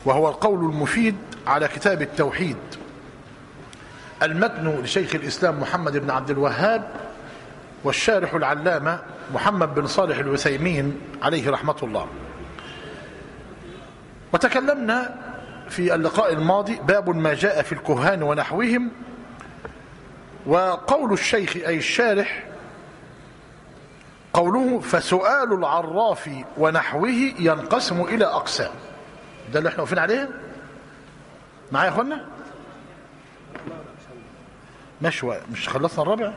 وهو القول المفيد على كتاب التوحيد، المتن لشيخ الإسلام محمد بن عبد الوهاب، والشارح العلامة محمد بن صالح العثيمين عليه رحمة الله. وتكلمنا في اللقاء الماضي باب ما جاء في الكهان ونحوهم، وقول الشيخ أي الشارح قوله فسؤال العراف ونحوه ينقسم إلى أقسام. ده اللي احنا واقفين عليه معايا يا اخوانا؟ مش خلصنا الرابع؟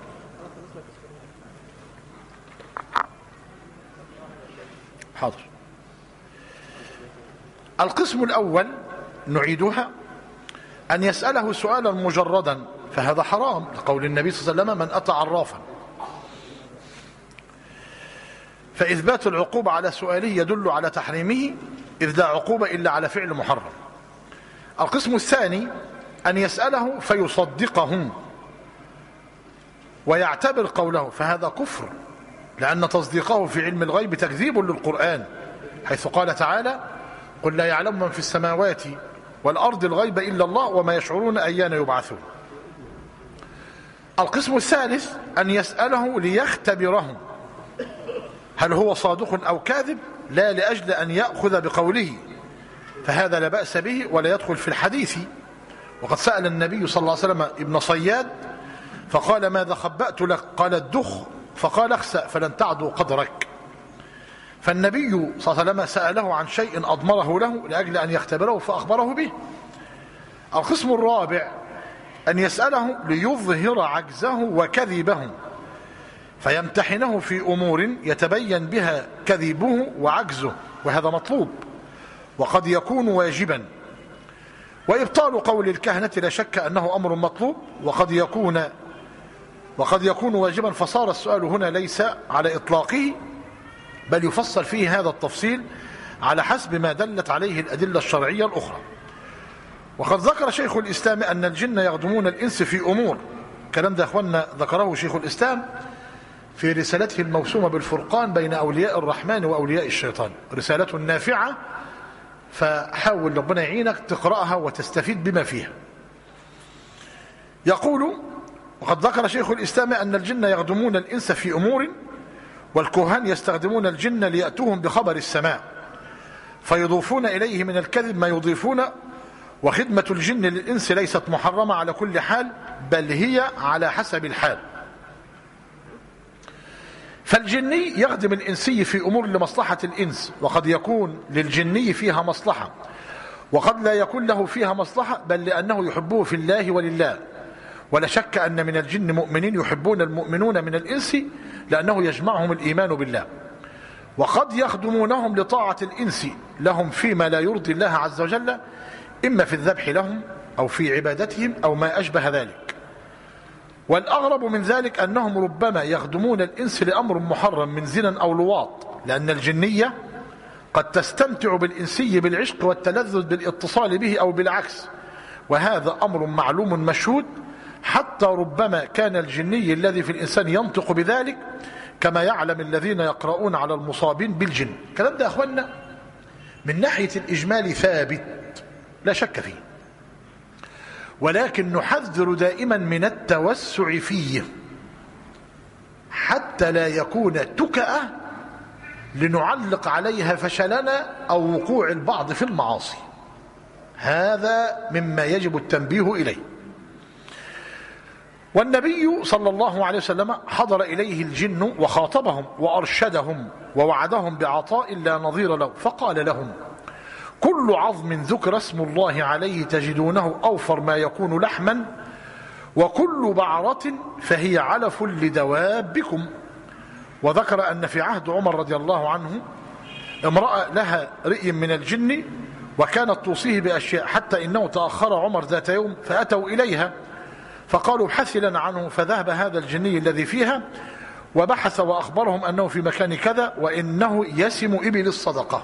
حاضر. القسم الأول نعيدها، أن يسأله سؤالا مجردا، فهذا حرام لقول النبي صلى الله عليه وسلم من أتى عرافا، فإثبات العقوبة على سؤاله يدل على تحريمه، إذ لا عقوبة إلا على فعل محرم. القسم الثاني أن يسأله فيصدقه ويعتبر قوله، فهذا كفر، لأن تصديقه في علم الغيب تكذيب للقرآن، حيث قال تعالى قل لا يعلم من في السماوات والأرض الغيب إلا الله وما يشعرون أيان يبعثون. القسم الثالث أن يسأله ليختبره هل هو صادق أو كاذب، لا لأجل أن يأخذ بقوله، فهذا لا بأس به ولا يدخل في الحديث. وقد سأل النبي صلى الله عليه وسلم ابن صياد فقال ماذا خبأت لك؟ قال الدخ، فقال اخسأ فلن تعدو قدرك. فالنبي صلى الله عليه وسلم سأله عن شيء أضمره له لأجل أن يختبره فأخبره به. القسم الرابع أن يسأله ليظهر عجزه وكذبه، فيمتحنه في أمور يتبين بها كذبه وعجزه، وهذا مطلوب وقد يكون واجبا. وإبطال قول الكهنة لا شك أنه أمر مطلوب وقد يكون واجبا، فصار السؤال هنا ليس على إطلاقه، بل يفصل فيه هذا التفصيل على حسب ما دلت عليه الأدلة الشرعية الأخرى. وقد ذكر شيخ الإسلام أن الجن يخدمون الإنس في أمور، الكلام ده أخوانا ذكره شيخ الإسلام في رسالته الموسومة بالفرقان بين أولياء الرحمن وأولياء الشيطان، رسالة نافعة، فحاول ربنا يعينك تقرأها وتستفيد بما فيها. يقول وقد ذكر شيخ الإسلام أن الجن يخدمون الإنس في أمور، والكهان يستخدمون الجن ليأتوهم بخبر السماء، فيضيفون إليه من الكذب ما يضيفون. وخدمة الجن للإنس ليست محرمة على كل حال، بل هي على حسب الحال. فالجني يخدم الإنسي في أمور لمصلحة الإنس، وقد يكون للجني فيها مصلحة وقد لا يكون له فيها مصلحة، بل لأنه يحبه في الله ولله. ولا شك أن من الجن مؤمنين يحبون المؤمنون من الإنس لأنه يجمعهم الإيمان بالله. وقد يخدمونهم لطاعة الإنس لهم فيما لا يرضي الله عز وجل، إما في الذبح لهم أو في عبادتهم أو ما أشبه ذلك. والأغرب من ذلك أنهم ربما يخدمون الإنس لأمر محرم من زنا أو لواط، لأن الجنية قد تستمتع بالإنسي بالعشق والتلذذ بالاتصال به أو بالعكس، وهذا أمر معلوم مشهود، حتى ربما كان الجني الذي في الإنسان ينطق بذلك، كما يعلم الذين يقرؤون على المصابين بالجن. الكلام ده يا أخوانا من ناحية الإجمال ثابت لا شك فيه، ولكن نحذر دائما من التوسع فيه حتى لا يكون تكأة لنعلق عليها فشلنا أو وقوع البعض في المعاصي. هذا مما يجب التنبيه إليه. والنبي صلى الله عليه وسلم حضر إليه الجن وخاطبهم وأرشدهم ووعدهم بعطاء لا نظير له، فقال لهم كل عظم ذكر اسم الله عليه تجدونه أوفر ما يكون لحما، وكل بعرة فهي علف لدوابكم. وذكر أن في عهد عمر رضي الله عنه امرأة لها رئي من الجن وكانت توصيه بأشياء، حتى إنه تأخر عمر ذات يوم فأتوا إليها فقالوا ابحث لنا عنه، فذهب هذا الجني الذي فيها وبحث وأخبرهم أنه في مكان كذا وإنه يسم إبل الصدقة.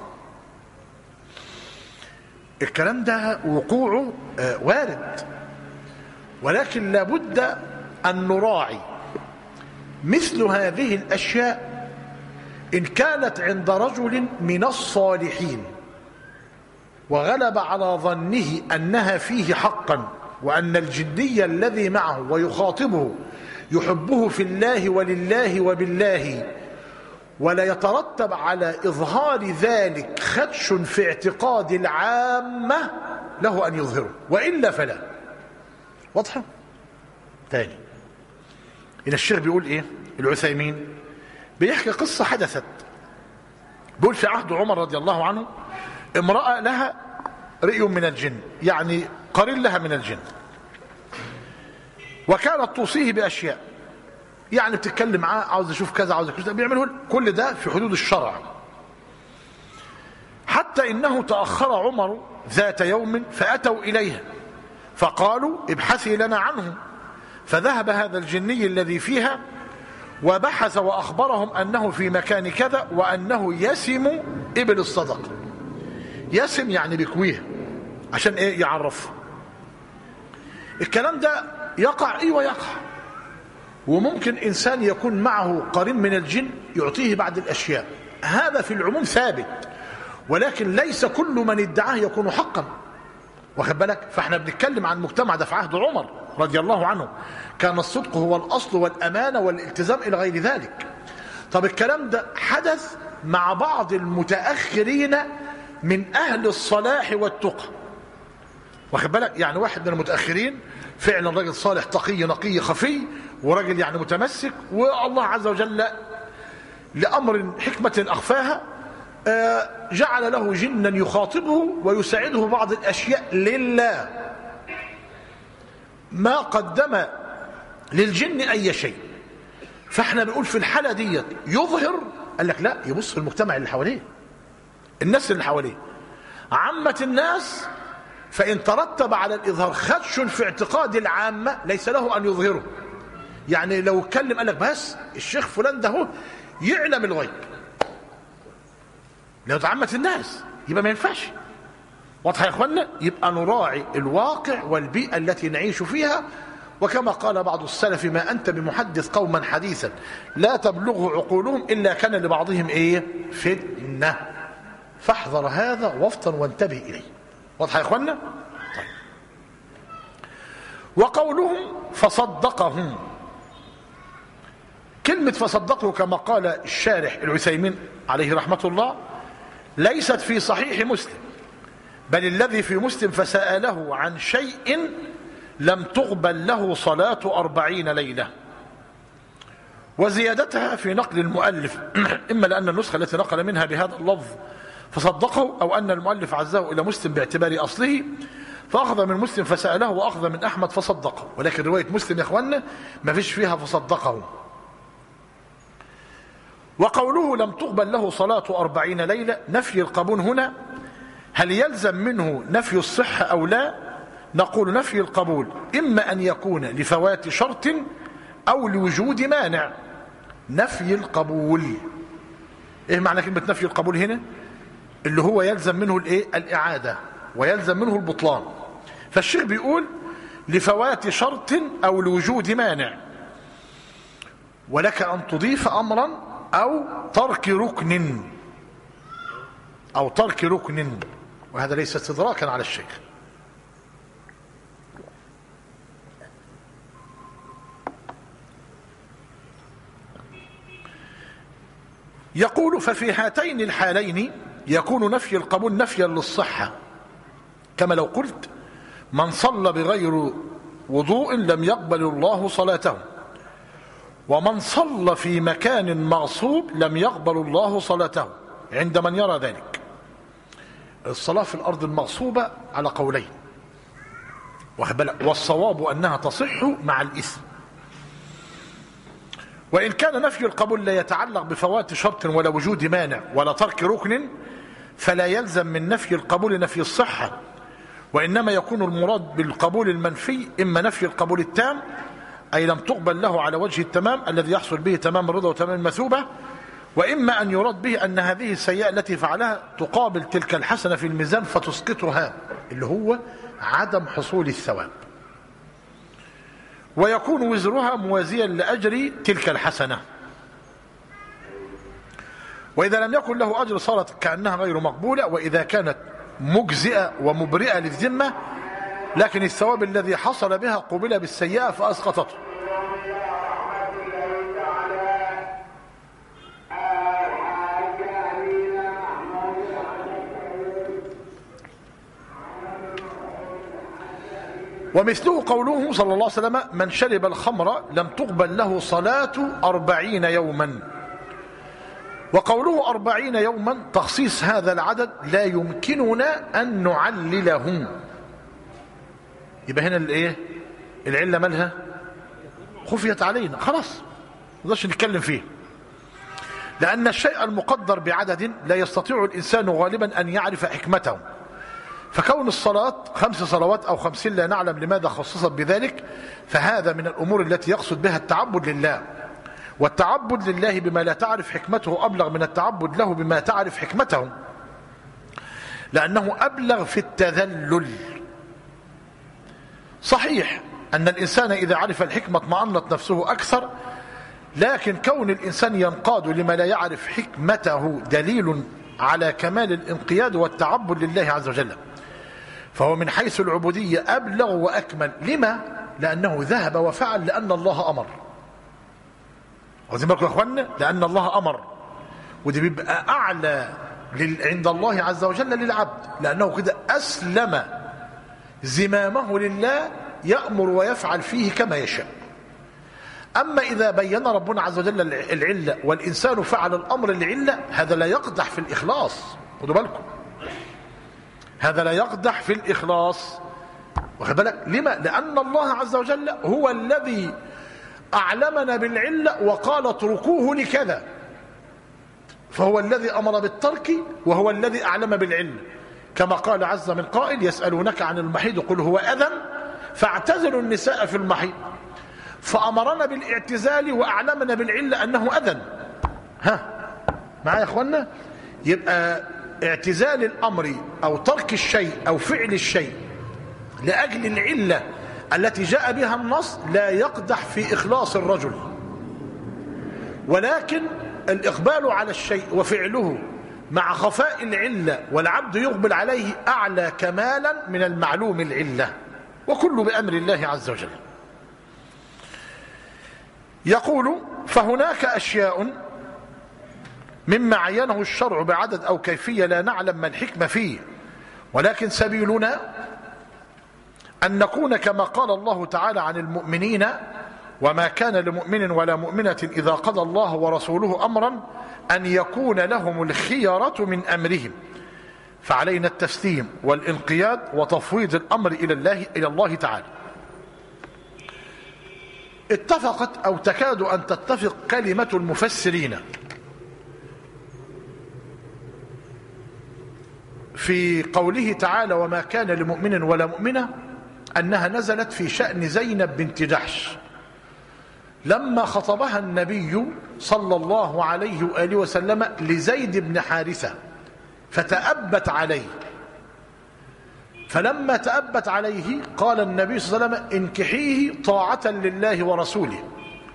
الكلام ده وقوعه وارد، ولكن لابد أن نراعي مثل هذه الأشياء إن كانت عند رجل من الصالحين، وغلب على ظنه أنها فيه حقا، وأن الجني الذي معه ويخاطبه يحبه في الله ولله وبالله، ولا يترتب على إظهار ذلك خدش في اعتقاد العامة له أن يظهره، وإلا فلا. واضحة؟ تاني، إن الشيخ بيقول إيه؟ العثيمين بيحكي قصة حدثت، بيقول في عهد عمر رضي الله عنه امرأة لها رئي من الجن، يعني قرين لها من الجن، وكانت توصيه بأشياء، يعني بتتكلم معاه، عاوز اشوف كذا، عاوز كذا، بيعمله كل ده في حدود الشرع. حتى انه تأخر عمر ذات يوم فأتوا إليها فقالوا ابحثي لنا عنه، فذهب هذا الجني الذي فيها وبحث وأخبرهم أنه في مكان كذا، وأنه يسم إبل الصدقة. يسم يعني بيكويها عشان ايه؟ يعرفها. الكلام ده يقع، ايوه يقع، وممكن إنسان يكون معه قرين من الجن يعطيه بعض الأشياء، هذا في العموم ثابت، ولكن ليس كل من ادعاه يكون حقا، واخد بالك؟ فاحنا بنتكلم عن مجتمع ده في عهد عمر رضي الله عنه، كان الصدق هو الأصل والأمانة والالتزام إلى غير ذلك. طب الكلام ده حدث مع بعض المتأخرين من أهل الصلاح والتقى، واخد بالك؟ يعني واحد من المتأخرين فعلا راجل صالح تقي نقي خفي، وراجل يعني متمسك، والله عز وجل لأمر حكمة أخفاها جعل له جنا يخاطبه ويساعده بعض الأشياء لله، ما قدم للجن أي شيء. فاحنا بنقول في الحالة دي يظهر، قال لك لا، يبص في المجتمع اللي حواليه، الناس اللي حواليه، عامة الناس، فإن ترتب على الإظهار خدش في اعتقاد العامة ليس له أن يظهره. يعني لو اتكلم قال لك بس الشيخ فلان ده هو يعلم الغيب، لو تعمة الناس يبقى ما ينفعش. واضح يا اخوانا؟ يبقى نراعي الواقع والبيئة التي نعيش فيها، وكما قال بعض السلف ما أنت بمحدث قوما حديثا لا تبلغه عقولهم إلا كان لبعضهم إيه؟ فتنة. فاحذر هذا وافطن وانتبه إليه. واضح يا اخوانا؟ طيب. وقولهم فصدقهم، كلمة فصدقه كما قال الشارح العثيمين عليه رحمة الله ليست في صحيح مسلم، بل الذي في مسلم فسأله عن شيء لم تقبل له صلاة 40 ليلة، وزيادتها في نقل المؤلف إما لأن النسخة التي نقل منها بهذا اللفظ فصدقه، أو أن المؤلف عزاه إلى مسلم باعتبار أصله فأخذ من مسلم فسأله، وأخذ من أحمد فصدقه. ولكن رواية مسلم يا أخوانا ما فيش فيها فصدقه. وقوله لم تقبل له صلاة 40 ليلة، نفي القبول هنا هل يلزم منه نفي الصحة أو لا؟ نقول نفي القبول إما أن يكون لفوات شرط أو لوجود مانع. نفي القبول، إيه معنى كلمة نفي القبول هنا؟ اللي هو يلزم منه الإيه؟ الإعادة، ويلزم منه البطلان. فالشيخ بيقول لفوات شرط أو لوجود مانع، ولك أن تضيف أمرا أو ترك ركن، أو ترك ركن، وهذا ليس استدراكا على الشيخ. يقول ففي هاتين الحالين يكون نفي القبول نفيا للصحة، كما لو قلت من صلى بغير وضوء لم يقبل الله صلاته، ومن صلى في مكان مغصوب لم يقبل الله صلاته، عند من يرى ذلك. الصلاة في الأرض المغصوبة على قولين، والصواب أنها تصح مع الإثم. وإن كان نفي القبول لا يتعلق بفوات شرط ولا وجود مانع ولا ترك ركن، فلا يلزم من نفي القبول نفي الصحة، وإنما يكون المراد بالقبول المنفي إما نفي القبول التام، أي لم تقبل له على وجه التمام الذي يحصل به تمام الرضا وتمام المثوبة، وإما أن يراد به أن هذه السيئة التي فعلها تقابل تلك الحسنة في الميزان فتسقطها، اللي هو عدم حصول الثواب، ويكون وزرها موازيا لأجر تلك الحسنة. وإذا لم يكن له أجر صارت كأنها غير مقبولة، وإذا كانت مجزئة ومبرئة للذمة، لكن الثواب الذي حصل بها قبل بالسيئة فأسقطته. ومثله قوله صلى الله عليه وسلم: من شرب الخمر لم تقبل له صلاة 40 يوما. وقوله 40 يوما تخصيص هذا العدد لا يمكننا أن نعلله. يبقى هنا الايه؟ العلة مالها؟ خفيت علينا، خلاص ما نقدرش نتكلم فيه، لأن الشيء المقدر بعدد لا يستطيع الإنسان غالبا أن يعرف حكمته. فكون الصلاة 5 صلوات أو 50 لا نعلم لماذا خصصت بذلك، فهذا من الأمور التي يقصد بها التعبد لله. والتعبد لله بما لا تعرف حكمته أبلغ من التعبد له بما تعرف حكمته، لأنه أبلغ في التذلل. صحيح أن الإنسان إذا عرف الحكمة اطمأنت نفسه أكثر، لكن كون الإنسان ينقاد لما لا يعرف حكمته دليل على كمال الانقياد والتعبد لله عز وجل، فهو من حيث العبودية أبلغ وأكمل. لما؟ لأنه ذهب وفعل لأن الله أمر. واخدين بالكم يا اخوانا؟ لأن الله أمر، ودي بيبقى أعلى عند الله عز وجل للعبد، لأنه كده أسلم زمامه لله، يأمر ويفعل فيه كما يشاء. أما إذا بين ربنا عز وجل العلة والإنسان فعل الأمر لعلة، هذا لا يقدح في الإخلاص. خدوا بالكم، هذا لا يقدح في الإخلاص. واخد بالك؟ لما؟ لأن الله عز وجل هو الذي أعلمنا بالعلة وقال اتركوه لكذا، فهو الذي أمر بالترك وهو الذي أعلم بالعلة، كما قال عز من قائل: يسألونك عن المحيض قل هو أذى فاعتزلوا النساء في المحيض. فأمرنا بالاعتزال وأعلمنا بالعلة أنه أذى. معايا يا أخوانا؟ يبقى اعتزال الأمر أو ترك الشيء أو فعل الشيء لأجل العلة التي جاء بها النص لا يقدح في إخلاص الرجل، ولكن الإقبال على الشيء وفعله مع خفاء العلة والعبد يقبل عليه أعلى كمالا من المعلوم العلة، وكل بأمر الله عز وجل. يقول: فهناك أشياء مما عينه الشرع بعدد أو كيفية لا نعلم ما الحكمة فيه، ولكن سبيلنا أن نكون كما قال الله تعالى عن المؤمنين: وما كان لمؤمن ولا مؤمنة إذا قضى الله ورسوله أمرا أن يكون لهم الخيرة من أمرهم. فعلينا التسليم والانقياد وتفويض الأمر إلى الله تعالى. اتفقت أو تكاد أن تتفق كلمة المفسرين في قوله تعالى: وما كان لمؤمن ولا مؤمنة، أنها نزلت في شأن زينب بنت جحش لما خطبها النبي صلى الله عليه وآله وسلم لزيد بن حارثة فتأبت عليه. فلما تأبت عليه قال النبي صلى الله عليه وسلم: انكحيه طاعة لله ورسوله.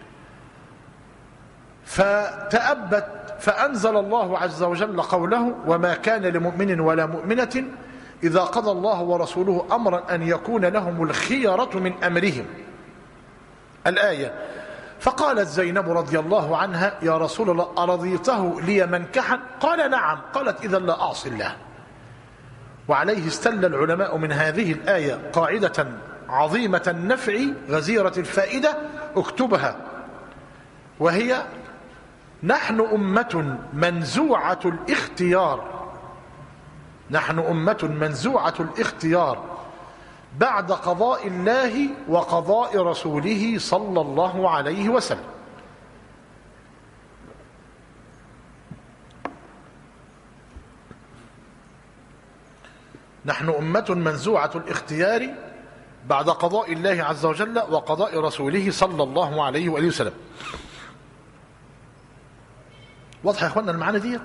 فتأبت، فأنزل الله عز وجل قوله: وما كان لمؤمن ولا مؤمنة إذا قضى الله ورسوله أمرا أن يكون لهم الخيرة من أمرهم، الآية. فقالت زينب رضي الله عنها: يا رسول الله أرضيته لي منكحا؟ قال: نعم. قالت: إذا لا أعصي الله. وعليه استل العلماء من هذه الآية قاعدة عظيمة النفع غزيرة الفائدة، اكتبها، وهي: نحن أمة منزوعة الاختيار، نحن أمة منزوعة الاختيار بعد قضاء الله وقضاء رسوله صلى الله عليه وسلم. نحن أمة منزوعة الاختيار بعد قضاء الله عز وجل وقضاء رسوله صلى الله عليه وآله وسلم. واضح يا اخوانا المعنى ديت؟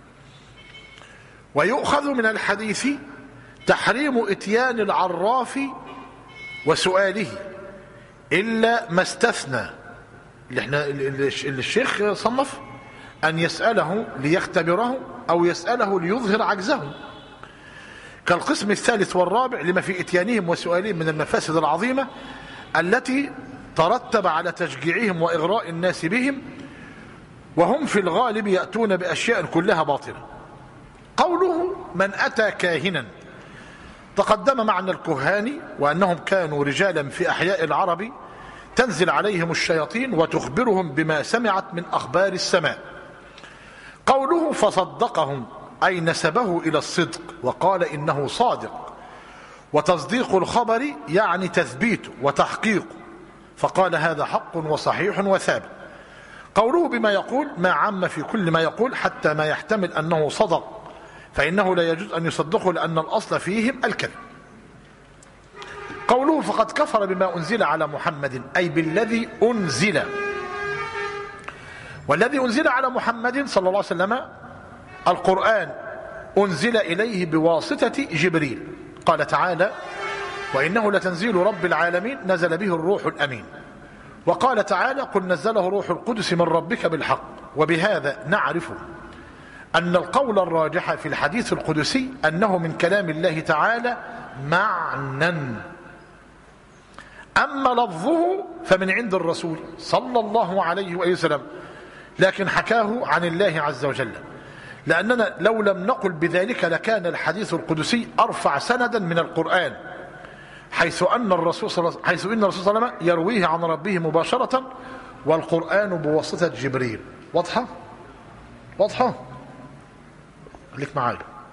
ويؤخذ من الحديث تحريم اتيان العراف وسؤاله إلا ما استثنى، اللي الشيخ صنف أن يسأله ليختبره أو يسأله ليظهر عجزه، كالقسم الثالث والرابع لما في إتيانهم وسؤالهم من المفاسد العظيمة التي ترتب على تشجيعهم وإغراء الناس بهم، وهم في الغالب يأتون بأشياء كلها باطلة. قوله من أتى كاهنا، تقدم معنى الكهان وأنهم كانوا رجالا في أحياء العرب تنزل عليهم الشياطين وتخبرهم بما سمعت من أخبار السماء. قوله فصدقهم أي نسبه إلى الصدق وقال إنه صادق، وتصديق الخبر يعني تثبيته وتحقيقه، فقال هذا حق وصحيح وثابت. قوله بما يقول ما عم في كل ما يقول حتى ما يحتمل أنه صدق، فإنه لا يجوز أن يصدقه لأن الأصل فيهم الكذب. قوله فقد كفر بما أنزل على محمد أي بالذي أنزل، والذي أنزل على محمد صلى الله عليه وسلم القرآن أنزل إليه بواسطة جبريل. قال تعالى وإنه لتنزيل رب العالمين نزل به الروح الأمين. وقال تعالى قل نزله روح القدس من ربك بالحق. وبهذا نعرف أن القول الراجح في الحديث القدسي أنه من كلام الله تعالى معنى، أما لفظه فمن عند الرسول صلى الله عليه وسلم، لكن حكاه عن الله عز وجل، لأننا لو لم نقل بذلك لكان الحديث القدسي أرفع سندا من القرآن، حيث إن الرسول صلى الله عليه وسلم يرويه عن ربه مباشرة والقرآن بواسطة جبريل. واضحة؟ واضحة؟ خليك معايا.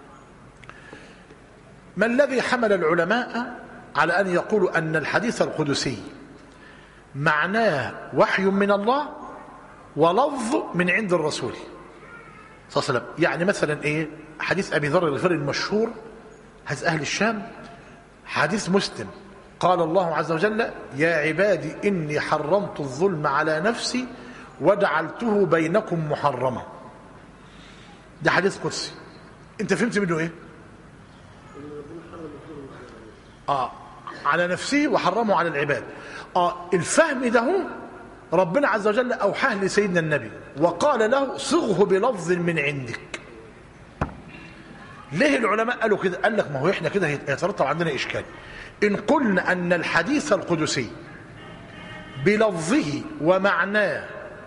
ما الذي حمل العلماء على أن يقولوا أن الحديث القدسي معناه وحي من الله ولفظ من عند الرسول صلى الله عليه وسلم؟ يعني مثلا إيه حديث أبي ذر الغفاري المشهور، حديث أهل الشام، حديث مسلم، قال الله عز وجل يا عبادي إني حرمت الظلم على نفسي وجعلته بينكم محرما. ده حديث قدسي، انت فهمت منه ايه؟ على نفسه وحرمه على العباد. الفهم ده ربنا عز وجل أوحاه لسيدنا النبي وقال له صغه بلفظ من عندك. ليه العلماء قالوا كده؟ قال لك ما هو احنا كده يترتب عندنا إشكال. إن قلنا أن الحديث القدسي بلفظه ومعناه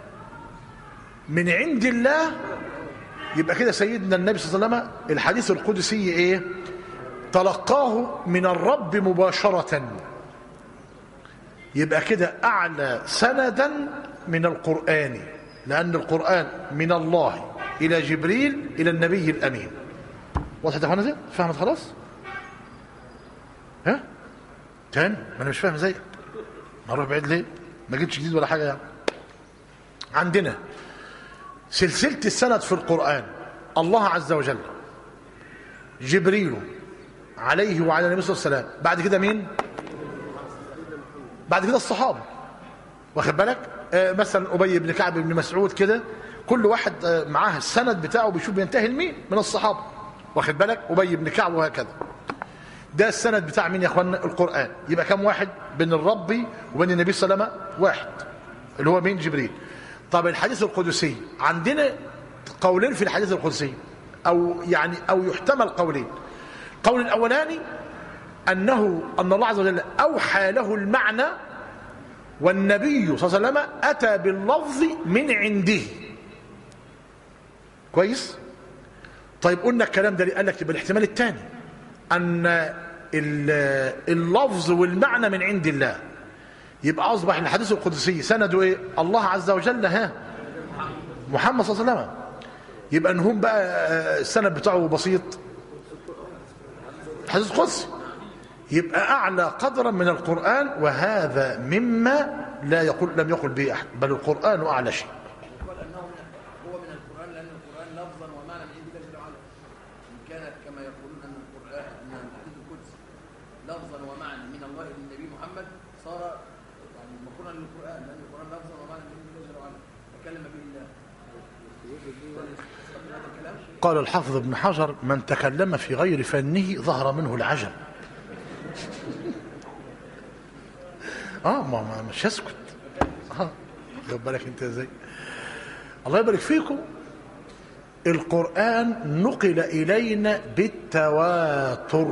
من عند الله، يبقى كده سيدنا النبي صلى الله عليه وسلم الحديث القدسي ايه؟ تلقاه من الرب مباشرة، يبقى كده أعلى سندا من القرآن، لأن القرآن من الله إلى جبريل إلى النبي الأمين. وضحت يا اخوانا زي؟ فهمت خلاص؟ ها؟ تاني؟ ما أنا مش فاهم زيك. ما أروح بعيد ليه؟ ما جبتش جديد ولا حاجة يعني. عندنا سلسلة السند في القرآن الله عز وجل، جبريل عليه وعلى النبي صلى الله عليه وسلم، بعد كده مين؟ بعد كده الصحابة. واخد بالك؟ مثلا أبي بن كعب بن مسعود كده، كل واحد معاه السند بتاعه بيشوف بينتهي لمين من الصحابة. واخد بالك؟ أبي بن كعب وهكذا. ده السند بتاع مين يا اخوانا؟ القرآن. يبقى كم واحد بين الرب وبين النبي صلى الله عليه وسلم؟ واحد، اللي هو مين؟ جبريل. طب الحديث القدسي عندنا قولين في الحديث القدسي، أو يحتمل قولين. قول الأولاني أن الله عز وجل أوحى له المعنى والنبي صلى الله عليه وسلم أتى باللفظ من عنده. كويس؟ طيب قلنا الكلام ده، قال لك يبقى الاحتمال الثاني أن اللفظ والمعنى من عند الله، يبقى أصبح الحديث القدسي سنده إيه؟ الله عز وجل محمد صلى الله عليه وسلم. يبقى أنهم بقى السند بتاعه بسيط، حديث قدسي، يبقى أعلى قدرا من القرآن، وهذا مما لم يقل به أحد، بل القرآن أعلى شيء. يقول أنه هو من القرآن لأن القرآن لفظا ومعنى من عند الله تعالى. إن كانت كما يقولون أن القرآن أن الحديث القدسي لفظا ومعنى من الله للنبي محمد، صار يعني مقرونا للقرآن لأن القرآن لفظا ومعنى من عند الله تعالى تكلم به الله. قال الحافظ ابن حجر من تكلم في غير فنه ظهر منه العجب. ما مش هسكت. خد بالك انت ازاي. الله يبارك فيكم. القرآن نقل إلينا بالتواتر.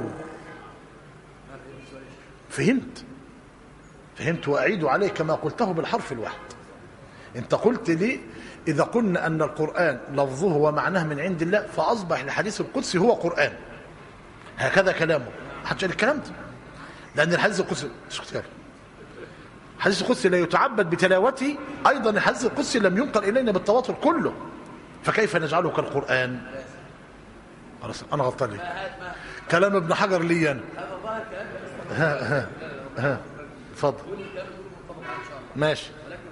فهمت وأعيد عليه كما قلته بالحرف الواحد. انت قلت لي إذا قلنا أن القرآن لفظه ومعناه من عند الله فأصبح الحديث القدسي هو قرآن. هكذا كلامه. حتى الكلام ده لأن الحديث القدسي الحديث القدسي لا يتعبد بتلاوته، أيضا الحديث القدسي لم ينقل إلينا بالتواتر كله، فكيف نجعله كالقرآن؟ خلاص أنا غلطان لي كلام ابن حجر لي أنا. اتفضل ماشي.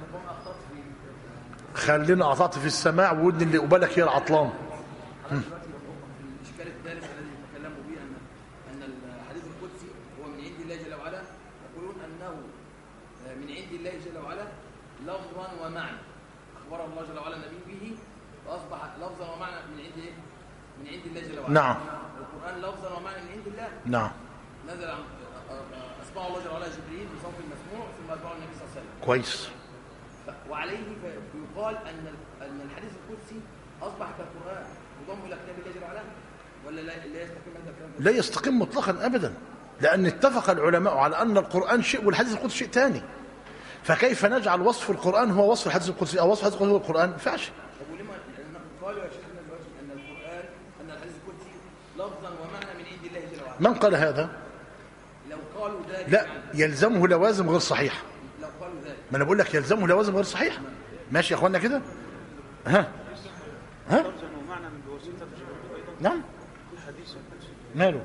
خلينا أعطت في السماع وودني اللي قبالك هي العطلان. الإشكال الثالث الذي يتكلموا به أن الحديث القدسي هو من عند الله جل وعلا، يقولون أنه من عند الله جل وعلا لفظا ومعنى، أخبره الله جل وعلا النبي به فأصبح لفظا ومعنى من عند إيه؟ من عند الله جل وعلا. نعم. القرآن لفظا ومعنى من عند الله. نعم. نزل عن أسمعه الله جل وعلا جبريل بصوت مسموع ثم أتبعه النبي صلى الله عليه وسلم. كويس. وعليه فيقال أن الحديث القدسي أصبح كالقرآن يضم إلى كتاب الله جل وعلا، ولا لا يستقيم هذا الكلام؟ لا يستقيم مطلقا أبدا، لأن اتفق العلماء على أن القرآن شيء والحديث القدسي شيء ثاني، فكيف نجعل وصف القرآن هو وصف الحديث القدسي أو وصف الحديث القدسي هو القرآن؟ ما ينفعش. طب ولما قالوا يا شيخنا دلوقتي أن القرآن أن الحديث القدسي لفظا ومعنى من عند الله جل وعلا؟ من قال هذا؟ لو قالوا ذلك لا، يلزمه لوازم غير صحيحة. لو قالوا ذلك ما أنا بقول لك يلزمه لوازم غير صحيحة. ماشي يا أخوانا كده؟ ها؟ نعم. ماله؟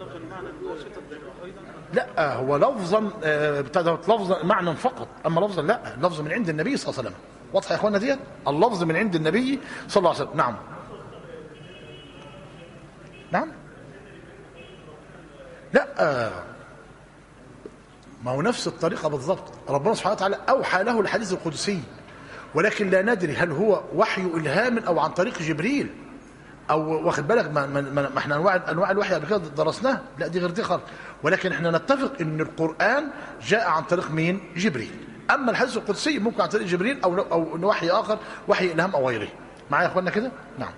لا هو لفظا لفظا معنى فقط، اما لفظا لا، لفظ من عند النبي صلى الله عليه وسلم. واضح يا اخوانا ديت؟ اللفظ من عند النبي صلى الله عليه وسلم. نعم. نعم. لا ما هو نفس الطريقه بالضبط. ربنا سبحانه وتعالى اوحى له الحديث القدسي، ولكن لا ندري هل هو وحي الهام او عن طريق جبريل، او واخد بالك ما احنا انواع الوحي قبل كده درسناها، لا دي غير دي خالص، ولكن احنا نتفق ان القرآن جاء عن طريق مين؟ جبريل. اما الحديث القدسي ممكن عن طريق جبريل او وحي اخر، وحي الهام او غيره. معايا يا اخوانا كده؟ نعم.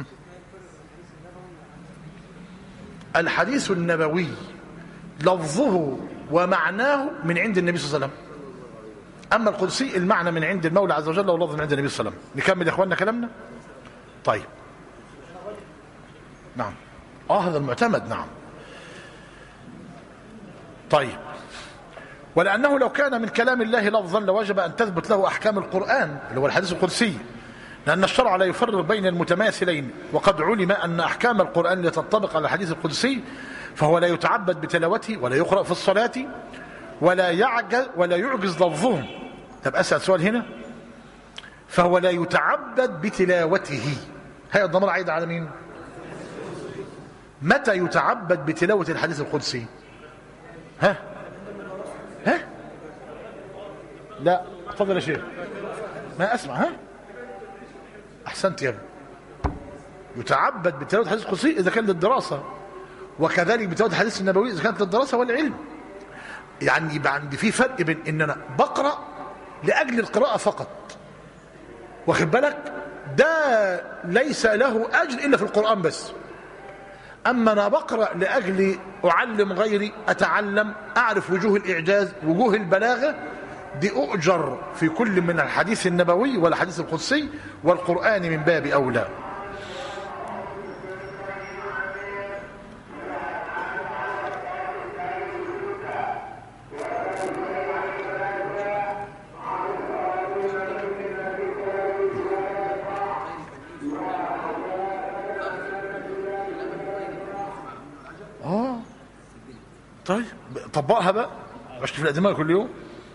الحديث النبوي لفظه ومعناه من عند النبي صلى الله عليه وسلم، اما القدسي المعنى من عند المولى عز وجل واللفظ من عند النبي صلى الله عليه وسلم. نكمل يا اخوانا كلامنا. طيب. نعم. هذا المعتمد. نعم. طيب. ولأنه لو كان من كلام الله لفظا لوجب أن تثبت له أحكام القرآن اللي هو الحديث القدسي، لأن الشرع لا يفرق بين المتماثلين، وقد علم أن أحكام القرآن لتنطبق على الحديث القدسي، فهو لا يتعبد بتلاوته ولا يقرأ في الصلاة ولا يعجز لفظهم. طب أسأل سؤال هنا، فهو لا يتعبد بتلاوته، هي الضمير عايد على مين؟ متى يتعبد بتلاوة الحديث القدسي؟ ها؟ لا اتفضل يا شيخ. ما اسمع. ها؟ احسنت يا ابني. يتعبد بتلاوة الحديث القدسي اذا كان للدراسة، وكذلك بتلاوة الحديث النبوي اذا كانت للدراسة والعلم. يعني يبقى عندي في فرق بين ان انا بقرأ لاجل القراءة فقط، واخد بالك؟ ده ليس له اجر الا في القرآن بس. أما أنا بقرأ لأجل أعلم غيري، أتعلم، أعرف وجوه الإعجاز، وجوه البلاغة، دي أؤجر في كل من الحديث النبوي والحديث القدسي، والقرآن من باب أولى. طيب طبقها بقى، عشت في الأدماء كل يوم.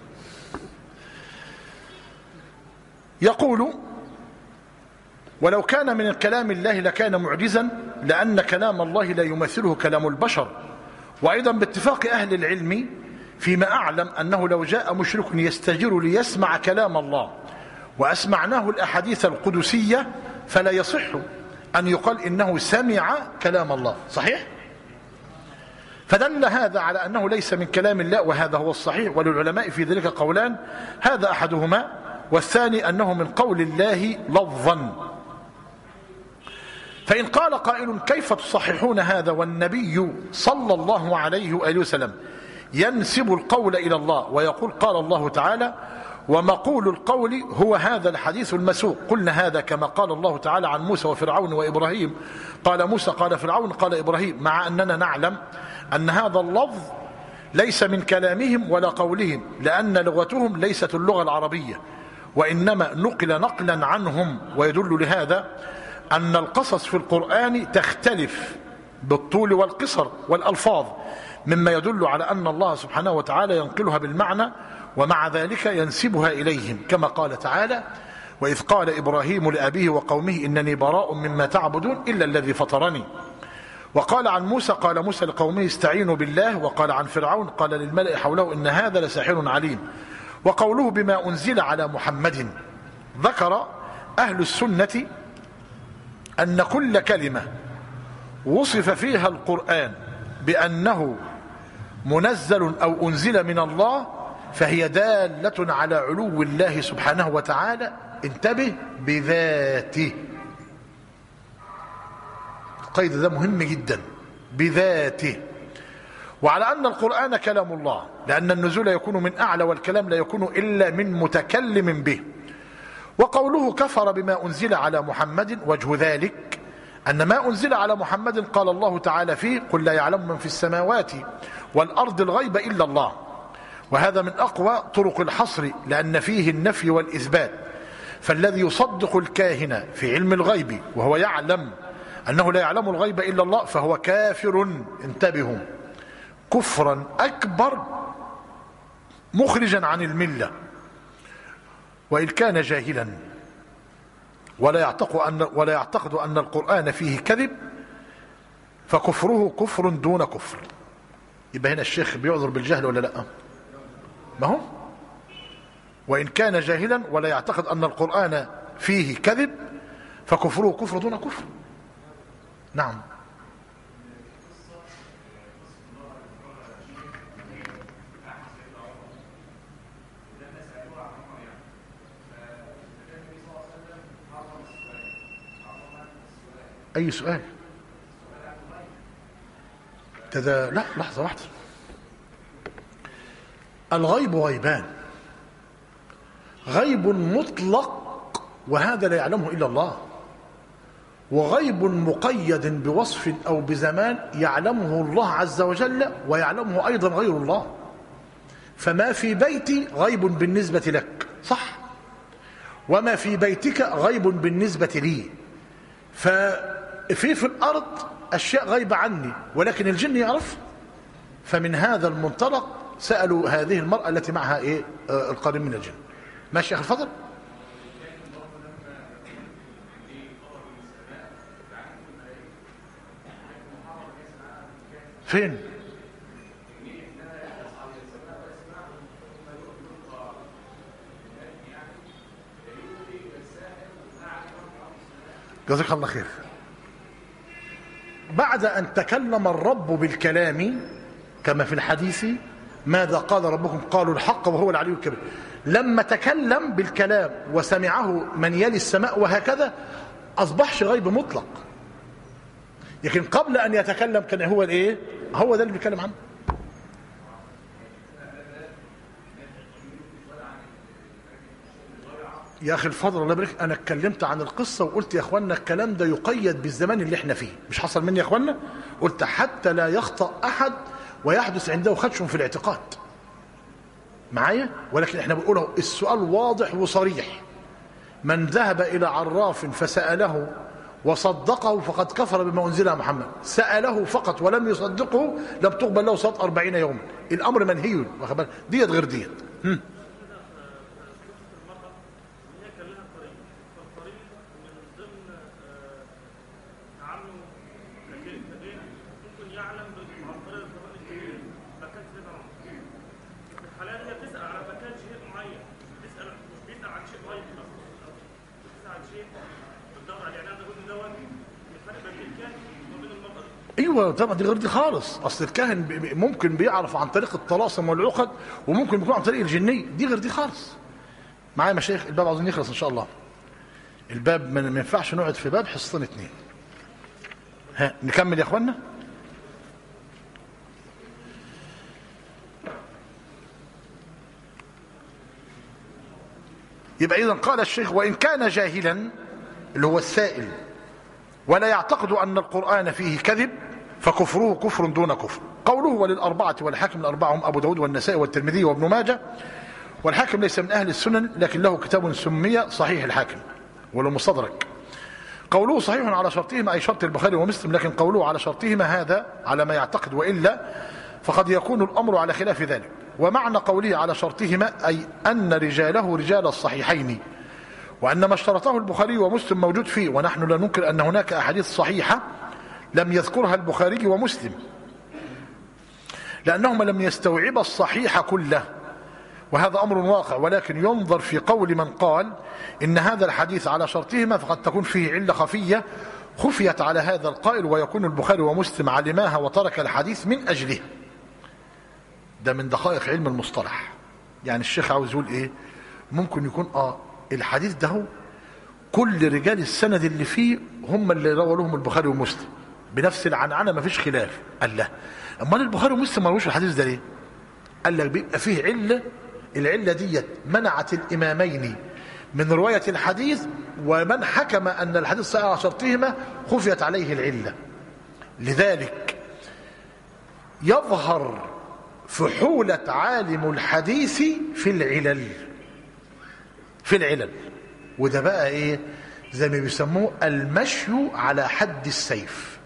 يقول: ولو كان من كلام الله لكان معجزا، لأن كلام الله لا يمثله كلام البشر. وأيضا باتفاق أهل العلم فيما أعلم أنه لو جاء مشرك يستجير ليسمع كلام الله وأسمعناه الأحاديث القدسية فلا يصح أن يقال إنه سمع كلام الله. صحيح؟ فدل هذا على أنه ليس من كلام الله، وهذا هو الصحيح، وللعلماء في ذلك قولان: هذا أحدهما، والثاني أنه من قول الله لفظا. فإن قال قائل كيف تصححون هذا والنبي صلى الله عليه وآله وسلم ينسب القول إلى الله ويقول قال الله تعالى ومقول القول هو هذا الحديث المسوق؟ قلنا هذا كما قال الله تعالى عن موسى وفرعون وإبراهيم، قال موسى قال فرعون قال إبراهيم، مع أننا نعلم أن هذا اللفظ ليس من كلامهم ولا قولهم، لأن لغتهم ليست اللغة العربية، وإنما نقل نقلا عنهم. ويدل لهذا أن القصص في القرآن تختلف بالطول والقصر والألفاظ، مما يدل على أن الله سبحانه وتعالى ينقلها بالمعنى ومع ذلك ينسبها إليهم، كما قال تعالى وإذ قال إبراهيم لأبيه وقومه إنني براء مما تعبدون إلا الذي فطرني. وقال عن موسى قال موسى لقومه استعينوا بالله. وقال عن فرعون قال للملأ حوله إن هذا لساحر عليم. وقوله بما أنزل على محمد، ذكر أهل السنة أن كل كلمة وصف فيها القرآن بأنه منزل أو أنزل من الله فهي دالة على علو الله سبحانه وتعالى، انتبه، بذاته. القيد ده مهم جدا، بذاته، وعلى أن القرآن كلام الله، لأن النزول يكون من أعلى والكلام لا يكون إلا من متكلم به. وقوله كفر بما أنزل على محمد، وجه ذلك أن ما أنزل على محمد قال الله تعالى فيه قل لا يعلم من في السماوات والأرض الغيب إلا الله، وهذا من أقوى طرق الحصر لأن فيه النفي والإثبات. فالذي يصدق الكاهن في علم الغيب وهو يعلم أنه لا يعلم الغيب إلا الله فهو كافر، انتبهوا، كفرا أكبر مخرجا عن الملة. وإن كان جاهلا ولا يعتقد أن القرآن فيه كذب فكفره كفر دون كفر. يبقى هنا الشيخ بيعذر بالجهل ولا لا؟ ما هو وإن كان جاهلا ولا يعتقد أن القرآن فيه كذب فكفره كفر دون كفر. نعم. أي سؤال؟ لا، لحظة واحدة. الغيب غيبان، غيب مطلق وهذا لا يعلمه إلا الله، وغيب مقيد بوصف أو بزمان يعلمه الله عز وجل ويعلمه أيضا غير الله. فما في بيتي غيب بالنسبة لك، صح؟ وما في بيتك غيب بالنسبة لي. ففي الأرض أشياء غيبة عني ولكن الجن يعرف. فمن هذا المنطلق سألوا هذه المرأة التي معها القرين من الجن. ماشي يا أخي الفضل؟ فين؟ جزاك الله خير. بعد أن تكلم الرب بالكلام كما في الحديث ماذا قال ربكم؟ قالوا الحق وهو العلي الكبير. لما تكلم بالكلام وسمعه من يلي السماء وهكذا أصبحش غيب مطلق، لكن قبل أن يتكلم كان هو الايه؟ هو ده اللي بيتكلم عنه. يا أخي الفضل الله يبارك، أنا اتكلمت عن القصة وقلت يا أخوانا الكلام ده يقيد بالزمان اللي احنا فيه، مش حصل مني يا أخوانا؟ قلت حتى لا يخطأ أحد ويحدث عنده خدش في الاعتقاد معايا. ولكن احنا بنقوله السؤال واضح وصريح، من ذهب إلى عراف فسأله وصدقه فقد كفر بما أنزل على محمد، سأله فقط ولم يصدقه لم تقبل له صلاة 40 يوما. الأمر منهي، ديت غير ديت. ايوه طبعا دي غير دي خالص. اصل الكاهن ممكن بيعرف عن طريق الطلاسم والعقد وممكن بيكون عن طريق الجنيه، دي غير دي خالص. معايا مشايخ؟ الباب عاوزين يخلص ان شاء الله. الباب ما ينفعش نقعد في باب حصتين اتنين. نكمل يا اخوانا. يبقى إذن قال الشيخ: وإن كان جاهلا، اللي هو السائل، ولا يعتقد أن القرآن فيه كذب، فكفره كفر دون كفر. قوله وللأربعة والحاكم، الأربعة هم أبو داود والنسائي والترمذي وابن ماجه، والحاكم ليس من أهل السنن لكن له كتاب سمي صحيح الحاكم والمستدرك. قوله صحيح على شرطهما أي شرط البخاري ومسلم، لكن قوله على شرطهما هذا على ما يعتقد، وإلا فقد يكون الأمر على خلاف ذلك. ومعنى قوله على شرطهما أي أن رجاله رجال الصحيحين، وأن ما اشترطه البخاري ومسلم موجود فيه، ونحن لا ننكر أن هناك أحاديث صحيحة لم يذكرها البخاري ومسلم لأنهما لم يستوعب الصحيح كله، وهذا أمر واقع. ولكن ينظر في قول من قال إن هذا الحديث على شرطهما، فقد تكون فيه علة خفية خفيت على هذا القائل، ويكون البخاري ومسلم علماها وترك الحديث من أجله. ده من دقائق علم المصطلح. يعني الشيخ عاوز يقول إيه؟ ممكن يكون الحديث ده كل رجال السند اللي فيه هم اللي رووا لهم البخاري ومسلم بنفس العنعنة، ما فيش خلاف. قال لا، أما البخاري ومسلم ما روش الحديث ده ليه؟ قال لك بيبقى فيه علة، العلة دي منعت الإمامين من رواية الحديث، ومن حكم أن الحديث صحيح على شرطهما خفيت عليه العلة. لذلك يظهر فحولة عالم الحديث في العلل، وده بقى ايه؟ زي ما بيسموه المشي على حد السيف.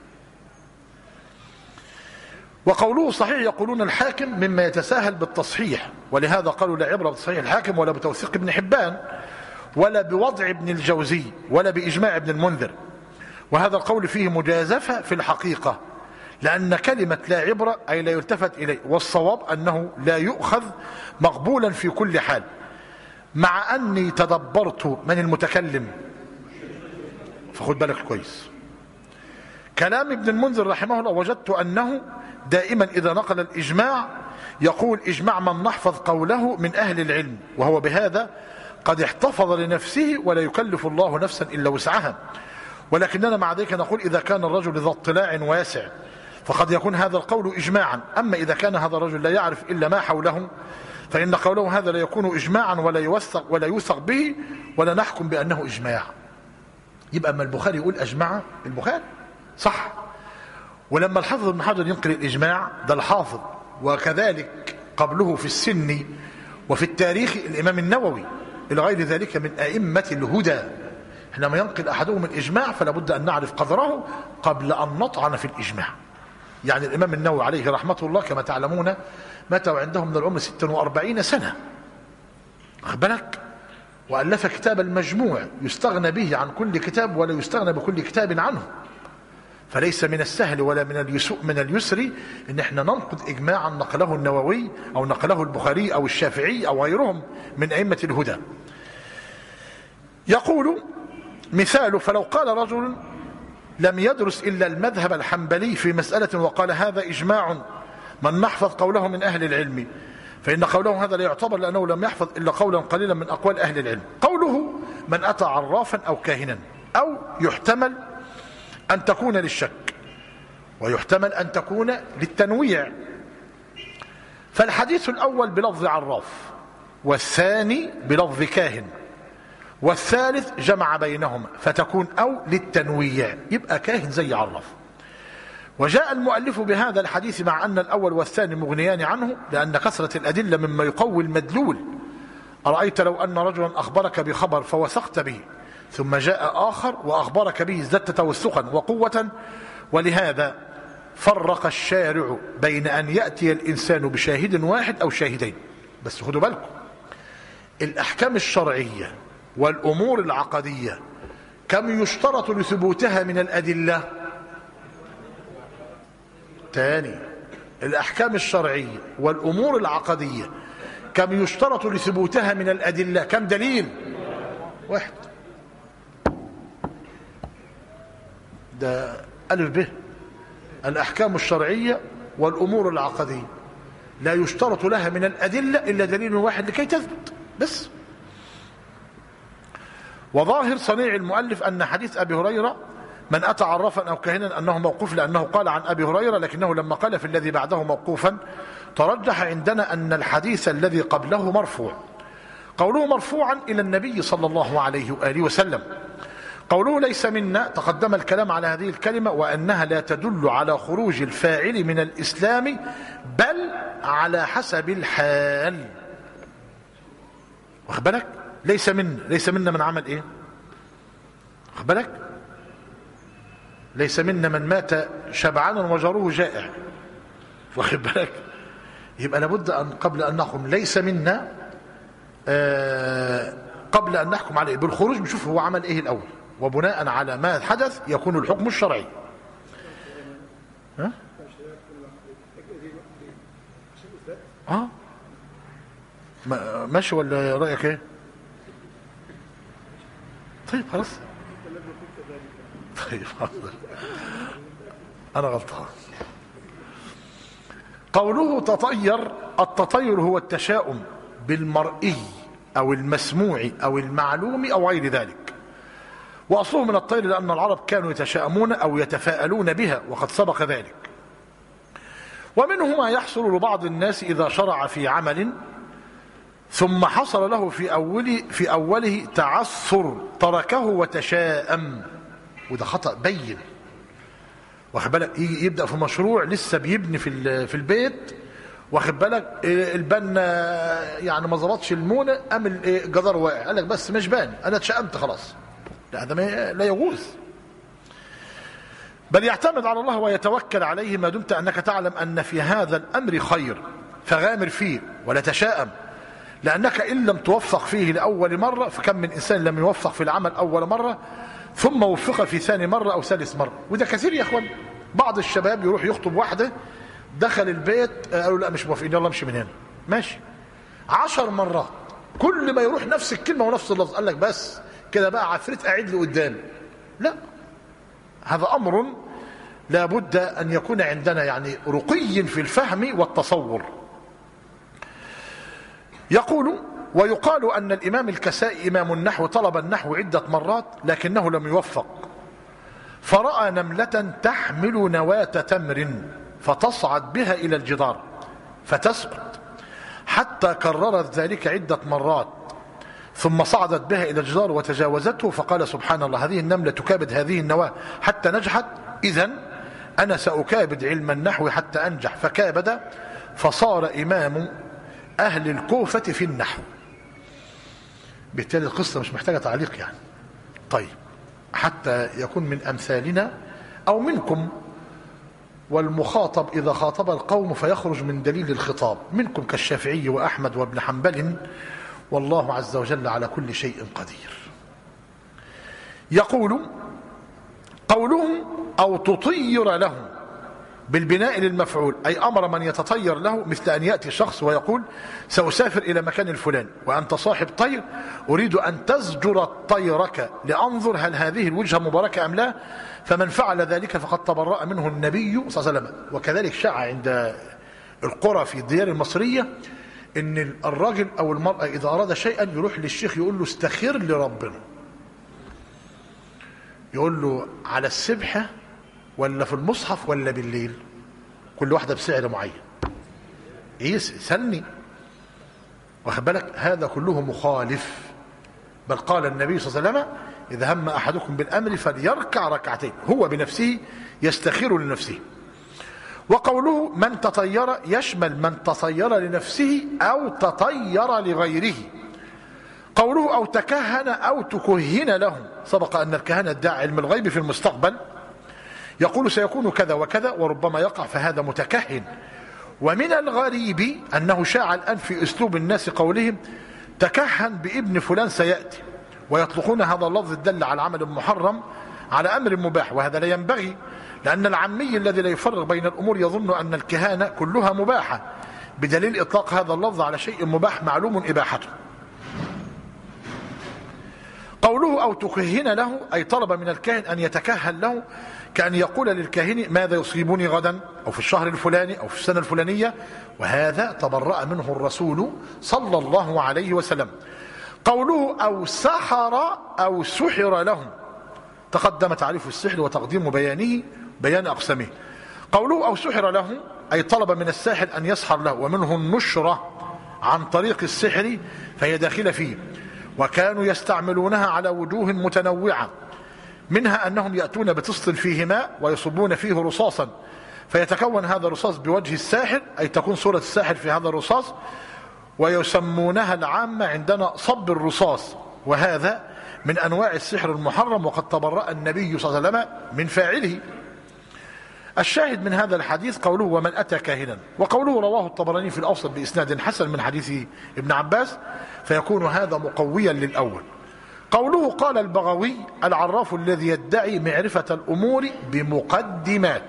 وقوله صحيح يقولون الحاكم مما يتساهل بالتصحيح، ولهذا قالوا لا عبرة بتصحيح الحاكم ولا بتوثيق ابن حبان ولا بوضع ابن الجوزي ولا بإجماع ابن المنذر. وهذا القول فيه مجازفة في الحقيقة، لأن كلمة لا عبرة أي لا يلتفت إليه، والصواب أنه لا يؤخذ مقبولا في كل حال. مع أني تدبرت من المتكلم، فخد بالك كويس، كلام ابن المنذر رحمه الله، وجدت أنه دائما إذا نقل الإجماع يقول إجماع من نحفظ قوله من أهل العلم، وهو بهذا قد احتفظ لنفسه ولا يكلف الله نفسا إلا وسعها. ولكننا مع ذلك نقول إذا كان الرجل ذا اطلاع واسع فقد يكون هذا القول إجماعا. أما إذا كان هذا الرجل لا يعرف إلا ما حوله فإن قوله هذا لا يكون إجماعا ولا يوثق به ولا نحكم بأنه إجماع. يبقى أما البخاري يقول أجمع، البخاري صح، ولما الحافظ ابن حجر ينقل الإجماع ده الحافظ، وكذلك قبله في السن وفي التاريخ الإمام النووي إلى غير ذلك من أئمة الهدى. حينما ينقل أحدهم الإجماع فلا بد أن نعرف قدره قبل أن نطعن في الإجماع. يعني الإمام النووي عليه رحمة الله كما تعلمون مات وعنده من العمر 46 سنة، خد بالك، وألف كتاب المجموع يستغنى به عن كل كتاب ولا يستغنى بكل كتاب عنه. فليس من السهل ولا من اليسر ان احنا ننقد اجماعا نقله النووي او نقله البخاري او الشافعي او غيرهم من ائمه الهدى. يقول مثال: فلو قال رجل لم يدرس الا المذهب الحنبلي في مساله وقال هذا اجماع من نحفظ قوله من اهل العلم، فان قوله هذا لا يعتبر لانه لم يحفظ الا قولا قليلا من اقوال اهل العلم. قوله من اتى عرافا او كاهنا، او يحتمل أن تكون للشك ويحتمل أن تكون للتنويع. فالحديث الأول بلفظ عراف، والثاني بلفظ كاهن، والثالث جمع بينهما فتكون أو للتنويع، يبقى كاهن زي عراف. وجاء المؤلف بهذا الحديث مع أن الأول والثاني مغنيان عنه لأن كثرة الأدلة مما يقوي المدلول. أرأيت لو أن رجلا أخبرك بخبر فوثقت به ثم جاء آخر وأخبرك به ازددت توثقا وقوة. ولهذا فرق الشارع بين أن يأتي الإنسان بشاهد واحد أو شاهدين. بس خدوا بالكم، الأحكام الشرعية والأمور العقدية كم يشترط لثبوتها من الأدلة؟ تاني، الأحكام الشرعية والأمور العقدية كم يشترط لثبوتها من الأدلة؟ كم دليل؟ واحد. ده ألف به. الأحكام الشرعية والأمور العقدية لا يشترط لها من الأدلة إلا دليل واحد لكي تثبت بس. وظاهر صنيع المؤلف أن حديث أبي هريرة من أتى عرافا أو كاهنا أنه موقوف، لأنه قال عن أبي هريرة، لكنه لما قال في الذي بعده موقوفا ترجح عندنا أن الحديث الذي قبله مرفوع. قوله مرفوعا إلى النبي صلى الله عليه وآله وسلم. قوله ليس منا، تقدم الكلام على هذه الكلمة وأنها لا تدل على خروج الفاعل من الإسلام، بل على حسب الحال. واخد بالك؟ ليس منا من عمل ايه؟ واخد بالك؟ ليس منا من مات شبعانا وجاره جائع. واخد بالك؟ يبقى لابد أن قبل أن نحكم ليس منا، قبل أن نحكم عليه بالخروج نشوف هو عمل ايه الأول، وبناء على ما حدث يكون الحكم الشرعي. ها؟ ماشي ولا رأيك ايه؟ طيب خلاص. طيب أنا غلطان. قوله تطير، التطير هو التشاؤم بالمرئي أو المسموع أو المعلوم أو غير ذلك، وأصله من الطير لأن العرب كانوا يتشاءمون أو يتفاءلون بها، وقد سبق ذلك. ومنه ما يحصل لبعض الناس إذا شرع في عمل ثم حصل له في أوله تعثر تركه وتشاءم، وده خطأ بين. واخد بالك؟ يبدأ في مشروع لسه بيبني في البيت، واخد بالك؟ البنا يعني ما ظبطش المونه، قام الجدار واقع، قال لك بس مش بان، انا اتشائمت خلاص. لا، هذا لا يجوز. بل يعتمد على الله ويتوكل عليه ما دمت انك تعلم ان في هذا الامر خير، فغامر فيه ولا تشاءم، لانك ان لم توفق فيه لاول مره، فكم من انسان لم يوفق في العمل اول مره ثم وفق في ثاني مره او ثالث مره، وده كثير يا اخوان. بعض الشباب يروح يخطب واحده، دخل البيت قالوا لا مش موافقين، يلا امشي من هنا. ماشي 10 مرات، كل ما يروح نفس الكلمه ونفس اللفظ، قال لك بس كده بقى عفريت قاعد لي قدامي. لا، هذا امر لا بد ان يكون عندنا يعني رقي في الفهم والتصور. يقول ويقال ان الامام الكسائي امام النحو طلب النحو عده مرات لكنه لم يوفق، فراى نمله تحمل نواه تمر فتصعد بها إلى الجدار فتسقط، حتى كررت ذلك عدة مرات ثم صعدت بها إلى الجدار وتجاوزته، فقال سبحان الله، هذه النملة تكابد هذه النواة حتى نجحت، إذن أنا سأكابد علم النحو حتى أنجح. فكابد فصار إمام أهل الكوفة في النحو. بالتالي القصة مش محتاجة تعليق يعني. طيب، حتى يكون من أمثالنا أو منكم، والمخاطب إذا خاطب القوم فيخرج من دليل الخطاب، منكم كالشافعي وأحمد وابن حنبل، والله عز وجل على كل شيء قدير. يقول قولهم أو تطير لهم بالبناء للمفعول، أي أمر من يتطير له، مثل أن يأتي شخص ويقول سأسافر إلى مكان الفلاني وأنت صاحب طير، أريد أن تزجر طيرك لأنظر هل هذه الوجهة مباركة أم لا، فمن فعل ذلك فقد تبرأ منه النبي صلى الله عليه وسلم. وكذلك شاع عند القرى في الديار المصرية ان الراجل او المرأة اذا اراد شيئا يروح للشيخ يقول له استخير لربنا، يقول له على السبحة ولا في المصحف ولا بالليل، كل واحدة بسعر معين، ايه سلني. واخد بالك؟ هذا كله مخالف. بل قال النبي صلى الله عليه وسلم إذا هم أحدكم بالأمر فليركع ركعتين، هو بنفسه يستخير لنفسه. وقوله من تطير يشمل من تطير لنفسه أو تطير لغيره. قوله أو تكهن أو تكهن لهم، سبق أن الكهنة ادعى علم الغيب في المستقبل، يقول سيكون كذا وكذا وربما يقع، فهذا متكهن. ومن الغريب أنه شاع الآن في أسلوب الناس قولهم تكهن بابن فلان سيأتي، ويطلقون هذا اللفظ الدل على عمل محرم على أمر مباح، وهذا لا ينبغي، لأن العامي الذي لا يفرق بين الأمور يظن أن الكهانة كلها مباحة، بدليل إطلاق هذا اللفظ على شيء مباح معلوم إباحته. قوله أو تكهن له أي طلب من الكاهن أن يتكهن له، كأن يقول للكاهن ماذا يصيبني غدا أو في الشهر الفلاني أو في السنة الفلانية، وهذا تبرأ منه الرسول صلى الله عليه وسلم. قوله أو سحر أو سحر لهم، تقدم تعريف السحر وتقديم بيان أقسامه. قوله أو سحر له أي طلب من الساحر أن يسحر له، ومنه النشرة عن طريق السحر فهي داخلة فيه، وكانوا يستعملونها على وجوه متنوعة، منها أنهم يأتون بطست فيه ماء ويصبون فيه رصاصا فيتكون هذا الرصاص بوجه الساحر، أي تكون صورة الساحر في هذا الرصاص، ويسمونها العامة عندنا صب الرصاص، وهذا من أنواع السحر المحرم، وقد تبرأ النبي صلى الله عليه وسلم من فاعله. الشاهد من هذا الحديث قوله ومن أتى كاهنا، وقوله رواه الطبراني في الأوسط بإسناد حسن من حديث ابن عباس، فيكون هذا مقويا للأول. قوله قال البغوي العراف الذي يدعي معرفة الأمور بمقدمات.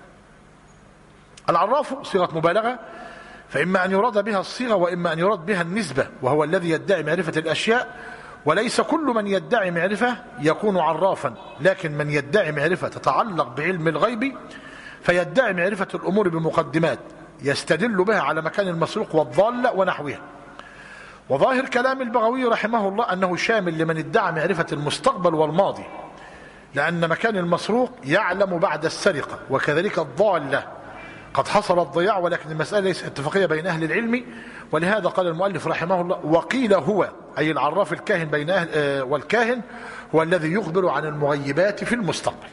العراف صيغة مبالغة، فإما أن يراد بها الصيغة وإما أن يراد بها النسبة، وهو الذي يدعي معرفة الأشياء، وليس كل من يدعي معرفة يكون عرافا، لكن من يدعي معرفة تتعلق بعلم الغيب فيدعي معرفة الأمور بمقدمات يستدل بها على مكان المسروق والضالة ونحوها. وظاهر كلام البغوي رحمه الله أنه شامل لمن ادعى معرفة المستقبل والماضي، لأن مكان المسروق يعلم بعد السرقة، وكذلك الضالة قد حصل الضياع، ولكن المسألة ليست اتفاقية بين أهل العلم، ولهذا قال المؤلف رحمه الله وقيل هو أي العراف الكاهن بين والكاهن هو الذي يخبر عن المغيبات في المستقبل.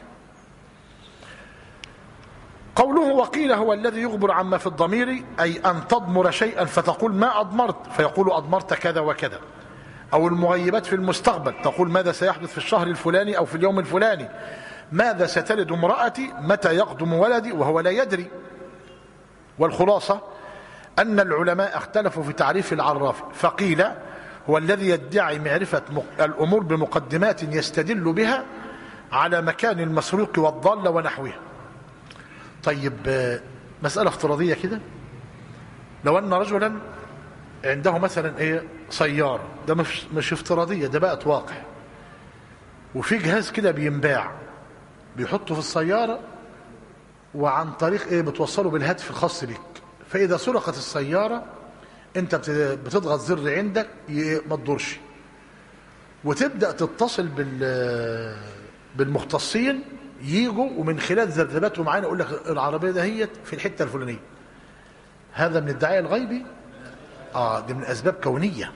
قوله وقيل هو الذي يخبر عما في الضمير، أي أن تضمر شيئا فتقول ما أضمرت فيقول أضمرت كذا وكذا، أو المغيبات في المستقبل تقول ماذا سيحدث في الشهر الفلاني أو في اليوم الفلاني، ماذا ستلد امرأتي، متى يقدم ولدي، وهو لا يدري. والخلاصة أن العلماء اختلفوا في تعريف العراف، فقيل هو الذي يدعي معرفة الأمور بمقدمات يستدل بها على مكان المسروق والضالة ونحوها. طيب مسألة افتراضية كده، لو أن رجلا عنده مثلا سيارة، ده مش افتراضية، ده بقت واقع، وفي جهاز كده بينباع بيحطه في السيارة، وعن طريق بتوصله بالهاتف الخاص بك، فإذا سرقت السيارة أنت بتضغط زر عندك ما تدورش، وتبدأ تتصل بالمختصين ييجوا، ومن خلال ذبذباتهم معانا يقول لك العربية دهيت في الحتة الفلانية. هذا من الدعاية الغيبي؟ دي من أسباب كونية.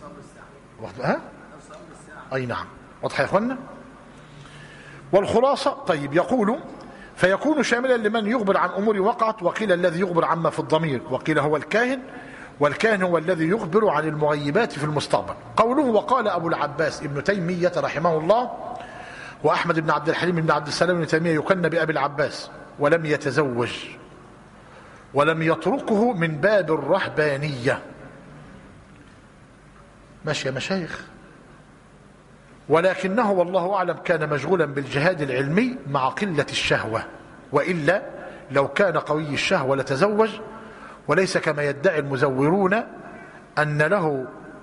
أي نعم، واضح يا أخوانا؟ والخلاصة طيب يقول فيكون شاملا لمن يخبر عن أمور وقعت، وقيل الذي يخبر عما في الضمير، وقيل هو الكاهن، والكاهن هو الذي يخبر عن المغيبات في المستقبل. قوله وقال أبو العباس ابن تيمية رحمه الله، وأحمد بن عبد الحليم بن عبد السلام بن تيمية يكن بأبي العباس، ولم يتزوج ولم يتركه من باب الرهبانية. ماشي يا مشايخ؟ ولكنه والله أعلم كان مشغولا بالجهاد العلمي مع قلة الشهوة، وإلا لو كان قوي الشهوة لتزوج، وليس كما يدعي المزورون أن له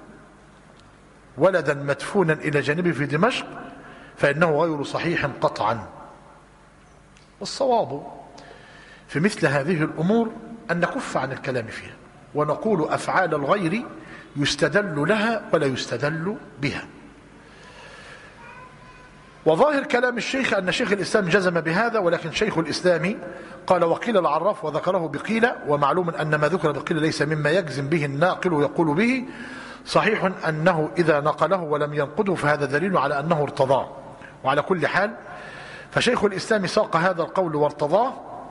ولدا مدفونا إلى جانبه في دمشق، فإنه غير صحيح قطعا. والصواب في مثل هذه الأمور أن نكف عن الكلام فيها، ونقول أفعال الغير يستدل لها ولا يستدل بها. وظاهر كلام الشيخ أن شيخ الإسلام جزم بهذا، ولكن شيخ الإسلام قال وقيل العراف وذكره بقيل، ومعلوم أن ما ذكر بقيل ليس مما يجزم به الناقل ويقول به، صحيح أنه إذا نقله ولم ينقده فهذا دليل على أنه ارتضاه. وعلى كل حال فشيخ الإسلام ساق هذا القول وارتضاه،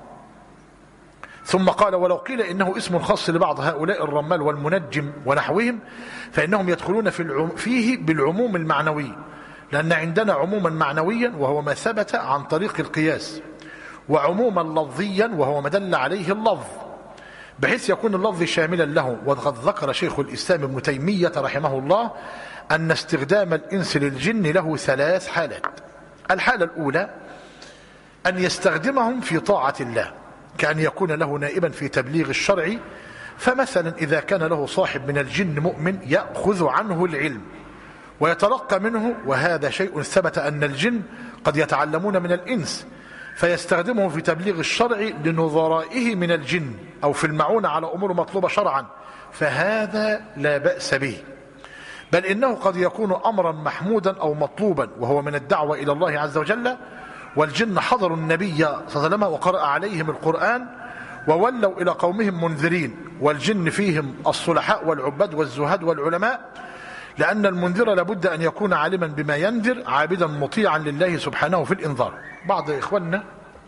ثم قال ولو قيل إنه اسم خاص لبعض هؤلاء الرمال والمنجم ونحوهم فإنهم يدخلون فيه بالعموم المعنوي، لأن عندنا عموما معنويا وهو ما ثبت عن طريق القياس، وعموما لفظيا وهو ما دل عليه اللفظ، بحيث يكون اللفظ شاملا له. وقد ذكر شيخ الإسلام ابن تيمية رحمه الله أن استخدام الإنس للجن له 3 حالات. الحالة الأولى أن يستخدمهم في طاعة الله، كأن يكون له نائبا في تبليغ الشرع، فمثلا إذا كان له صاحب من الجن مؤمن يأخذ عنه العلم ويتلقى منه، وهذا شيء ثبت أن الجن قد يتعلمون من الإنس، فيستخدمه في تبليغ الشرع لنظرائه من الجن أو في المعونة على أمور مطلوبة شرعا، فهذا لا بأس به. بل إنه قد يكون أمرا محمودا أو مطلوبا، وهو من الدعوة إلى الله عز وجل. والجن حضروا النبي صلى الله عليه وسلم وقرأ عليهم القرآن وولوا إلى قومهم منذرين، والجن فيهم الصلحاء والعباد والزهاد والعلماء، لأن المنذر لابد أن يكون عالما بما ينذر، عابدا مطيعا لله سبحانه في الإنذار. بعض إخواننا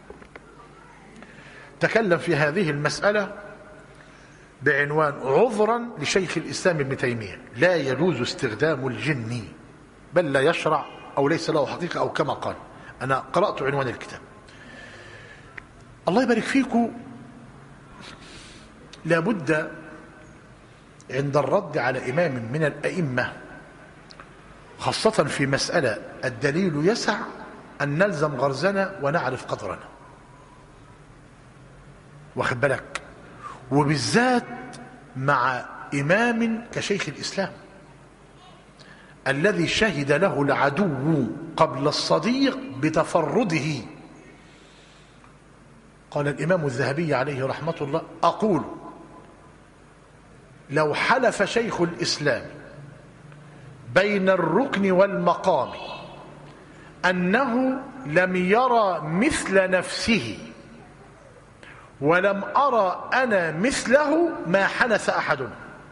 تكلم في هذه المسألة بعنوان عذرا لشيخ الإسلام ابن تيمية: لا يجوز استخدام الجن، بل لا يشرع أو ليس له حقيقة، أو كما قال. أنا قرأت عنوان الكتاب. الله يبارك فيكم. لابد عند الرد على إمام من الأئمة، خاصة في مسألة الدليل يسع، أن نلزم غرزنا ونعرف قدرنا، واخد بالك، وبالذات مع إمام كشيخ الإسلام الذي شهد له العدو قبل الصديق بتفرده. قال الإمام الذهبي عليه رحمة الله: أقول لو حلف شيخ الإسلام بين الركن والمقام أنه لم يرى مثل نفسه ولم أرى أنا مثله ما حنث أحد.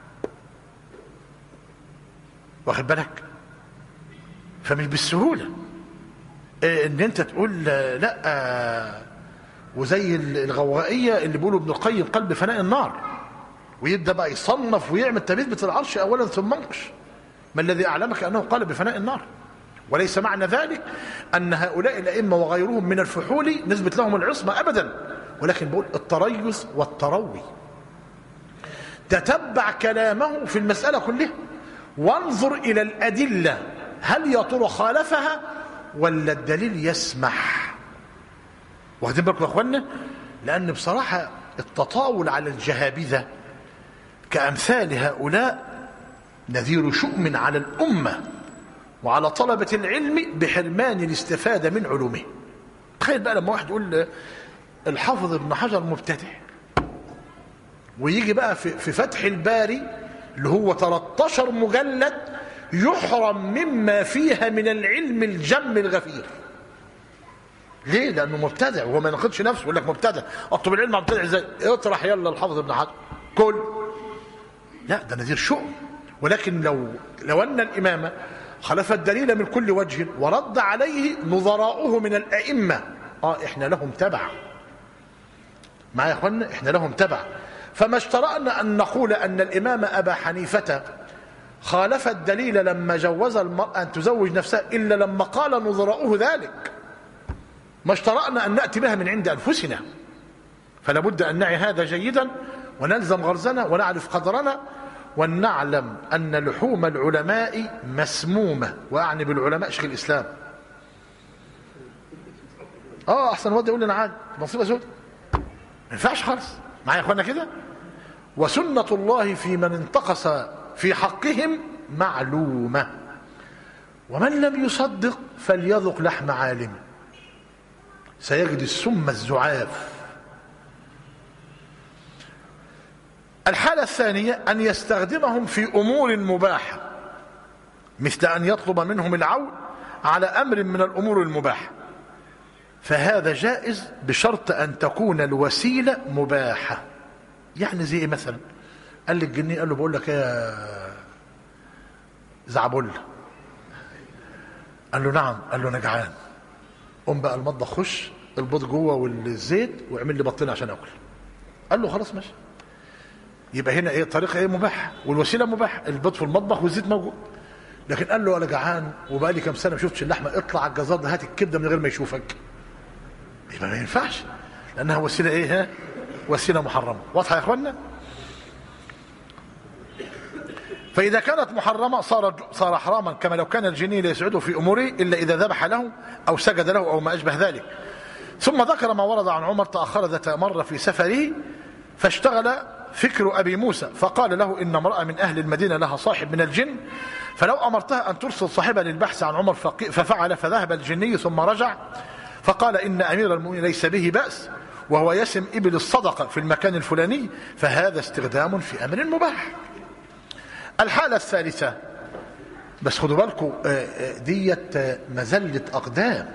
واخد بالك؟ فمش بالسهولة ان انت تقول لا، وزي الغوائية اللي بيقولوا ابن القيم قلب فناء النار، ويبدأ بقى يصنف ويعمل تثبيت العرش أولا ثم انقش. ما الذي أعلمك أنه قال بفناء النار؟ وليس معنى ذلك أن هؤلاء الأئمة وغيرهم من الفحول نثبت لهم العصمة أبدا، ولكن بقول التريث والتروي. تتبع كلامه في المسألة كلها وانظر إلى الأدلة، هل يا ترى خالفها ولا الدليل يسمح؟ واخدين بالكم يا اخوانا؟ لأن بصراحة التطاول على الجهابذة كأمثال هؤلاء نذير شؤم على الأمة وعلى طلبة العلم بحرمان الاستفادة من علومه. تخيل بقى لما واحد يقول الحافظ ابن حجر مبتدع، ويجي بقى في فتح الباري اللي هو 13 مجلد يحرم مما فيها من العلم الجم الغفير. ليه؟ لأنه مبتدع، وهو ما ينقدش نفسه، يقول لك مبتدع. اطلب العلم مبتدع ازاي؟ اطرح يلا الحافظ ابن حجر كل. لا، ده نذير شؤم. ولكن لو أن الإمام خلف الدليل من كل وجه ورد عليه نظراؤه من الأئمة، احنا لهم تبع. معايا يا اخوانا؟ احنا لهم تبع. فما اشترأنا أن نقول أن الإمام أبا حنيفة خالف الدليل لما جوز المرأة أن تزوج نفسها إلا لما قال نظراؤه ذلك. ما اشترأنا أن نأتي بها من عند أنفسنا. فلا بد أن نعي هذا جيدا ونلزم غرزنا ونعرف قدرنا، ونعلم أن لحوم العلماء مسمومة، وأعني بالعلماء شيخ الإسلام. أحسن واد يقول لنا عادي مصيبة سود، ما ينفعش خالص. معايا يا اخوانا كده؟ وسنة الله في من انتقص في حقهم معلومة، ومن لم يصدق فليذق لحم عالم سيجد السم الزعاف. الحالة الثانية أن يستخدمهم في أمور مباحة، مثل أن يطلب منهم العون على أمر من الأمور المباحة، فهذا جائز بشرط أن تكون الوسيلة مباحة. يعني زي إيه مثلا؟ قال لي الجني، قال له بقول لك يا زعبل، قال له نعم، قال له أنا جعان، قم بقى المطبخ، خش البيض جوه والزيت واعمل لي بطين عشان اكل. قال له خلاص ماشي. يبقى هنا ايه؟ طريقه ايه؟ مباح، والوسيله مباح، البيض في المطبخ والزيت موجود. لكن قال له انا جعان وبقى لي كام سنه ما شفتش اللحمه، اطلع على الجزار ده هات الكبده من غير ما يشوفك. يبقى ما ينفعش، لانها وسيله ايه؟ وسيله محرمه. واضحه يا اخوانا؟ فإذا كانت محرمة صار حراما، كما لو كان الجني لا يسعده في أموره إلا إذا ذبح له أو سجد له أو ما أشبه ذلك. ثم ذكر ما ورد عن عمر تأخر ذات مرة في سفره فاشتغل فكر أبي موسى، فقال له إن امرأة من أهل المدينة لها صاحب من الجن، فلو أمرتها أن ترسل صاحبها للبحث عن عمر، ففعل. فذهب الجني ثم رجع فقال إن أمير المؤمنين ليس به بأس، وهو يسم إبل الصدقة في المكان الفلاني، فهذا استخدام في أمر مباح. الحالة الثالثة بس خدوا بالكم ديت مزلة أقدام،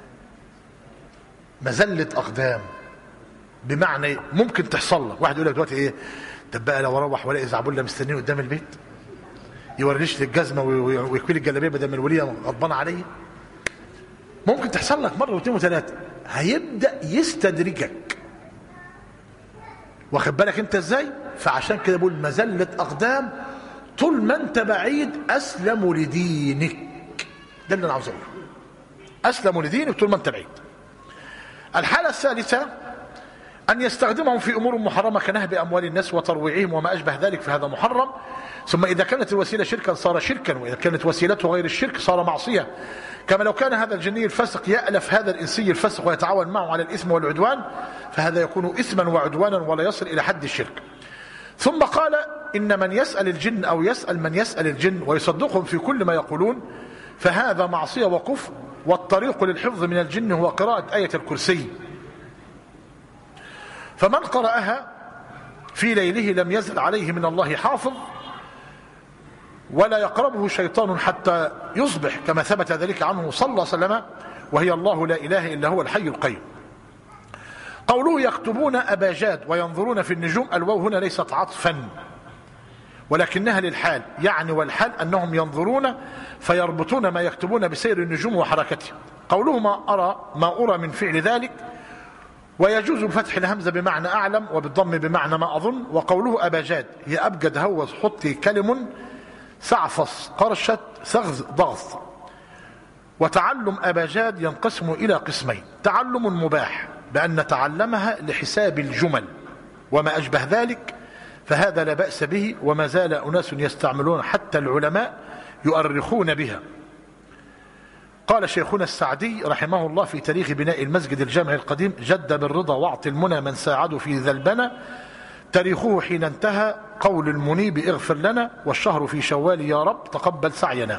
مزلة أقدام، بمعنى ممكن تحصل لك. واحد يقول لك دلوقتي ايه، طب بقى لو اروح والاقي زعبله مستنيني قدام البيت يوريش لي الجزمه ويكوي لي الجلابيه بدل ما الوليه غضبانه عليا. ممكن تحصل لك مره واثنين وثلاثه، هيبدا يستدرجك، واخد بالك انت ازاي؟ فعشان كده بقول مزله اقدام، طول ما انت بعيد اسلم لدينك. ده اللي انا عاوز اقوله، اسلم لدينك طول ما انت بعيد. الحاله الثالثه أن يستخدمهم في أمور محرمة كنهب أموال الناس وترويعهم وما أشبه ذلك، فهذا محرم. ثم إذا كانت الوسيلة شركا صار شركا، وإذا كانت وسيلته غير الشرك صار معصية، كما لو كان هذا الجني الفسق يألف هذا الإنسي الفسق ويتعاون معه على الإثم والعدوان، فهذا يكون إثما وعدوانا ولا يصل إلى حد الشرك. ثم قال إن من يسأل الجن أو يسأل من يسأل الجن ويصدقهم في كل ما يقولون فهذا معصية وكفر، والطريق للحفظ من الجن هو قراءة آية الكرسي، فمن قرأها في ليله لم يزل عليه من الله حافظ ولا يقربه شيطان حتى يصبح، كما ثبت ذلك عنه صلى الله عليه وسلم، وهي الله لا إله إلا هو الحي القيوم. قوله يكتبون أباجاد وينظرون في النجوم، الواو هنا ليست عطفا ولكنها للحال، يعني والحال أنهم ينظرون فيربطون ما يكتبون بسير النجوم وحركتها. قوله ما أرى من فعل ذلك، ويجوز بفتح الهمزة بمعنى أعلم وبالضم بمعنى ما أظن. وقوله أباجاد هي أبجد هوز حطي كلم سعفص قرشت ثغذ ضغط. وتعلم أباجاد ينقسم إلى قسمين: تعلم مباح بأن تعلمها لحساب الجمل وما أشبه ذلك، فهذا لا بأس به، وما زال أناس يستعملون حتى العلماء يؤرخون بها. قال شيخنا السعدي رحمه الله في تاريخ بناء المسجد الجامع القديم: جد بالرضا واعط المنى من ساعدوا في ذا البنا، تاريخه حين انتهى قول المنيب اغفر لنا، والشهر في شوال يا رب تقبل سعينا.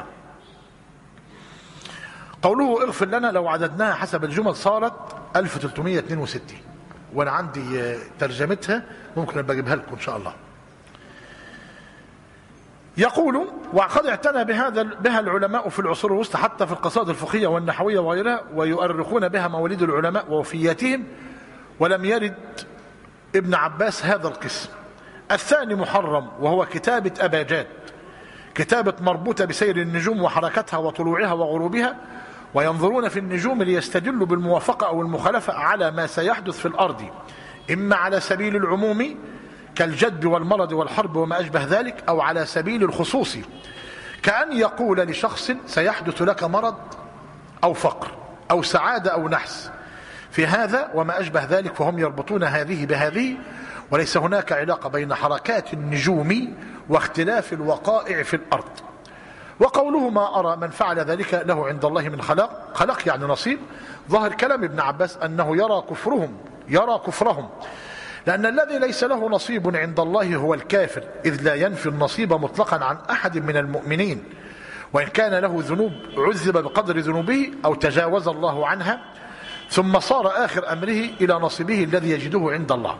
قوله اغفر لنا لو عددناها حسب الجمل صارت 1362، وانا عندي ترجمتها ممكن ابقى اجيبها لكم ان شاء الله. يقول: وقد اعتنى بها العلماء في العصور الوسطى حتى في القصائد الفقهية والنحوية وغيرها، ويؤرخون بها مواليد العلماء ووفياتهم، ولم يرد ابن عباس هذا القسم. الثاني محرم، وهو كتابة أباجاد، كتابة مربوطة بسير النجوم وحركتها وطلوعها وغروبها، وينظرون في النجوم ليستدلوا بالموافقة أو المخالفة على ما سيحدث في الأرض، إما على سبيل العموم كالجد والمرض والحرب وما أشبه ذلك، أو على سبيل الخصوص كأن يقول لشخص سيحدث لك مرض أو فقر أو سعادة أو نحس في هذا وما أشبه ذلك، فهم يربطون هذه بهذه، وليس هناك علاقة بين حركات النجوم واختلاف الوقائع في الأرض. وقوله ما أرى من فعل ذلك له عند الله من خلق يعني نصيب، ظاهر كلام ابن عباس أنه يرى كفرهم، لأن الذي ليس له نصيب عند الله هو الكافر، إذ لا ينفي النصيب مطلقا عن أحد من المؤمنين، وإن كان له ذنوب عذب بقدر ذنوبه أو تجاوز الله عنها، ثم صار آخر أمره إلى نصيبه الذي يجده عند الله.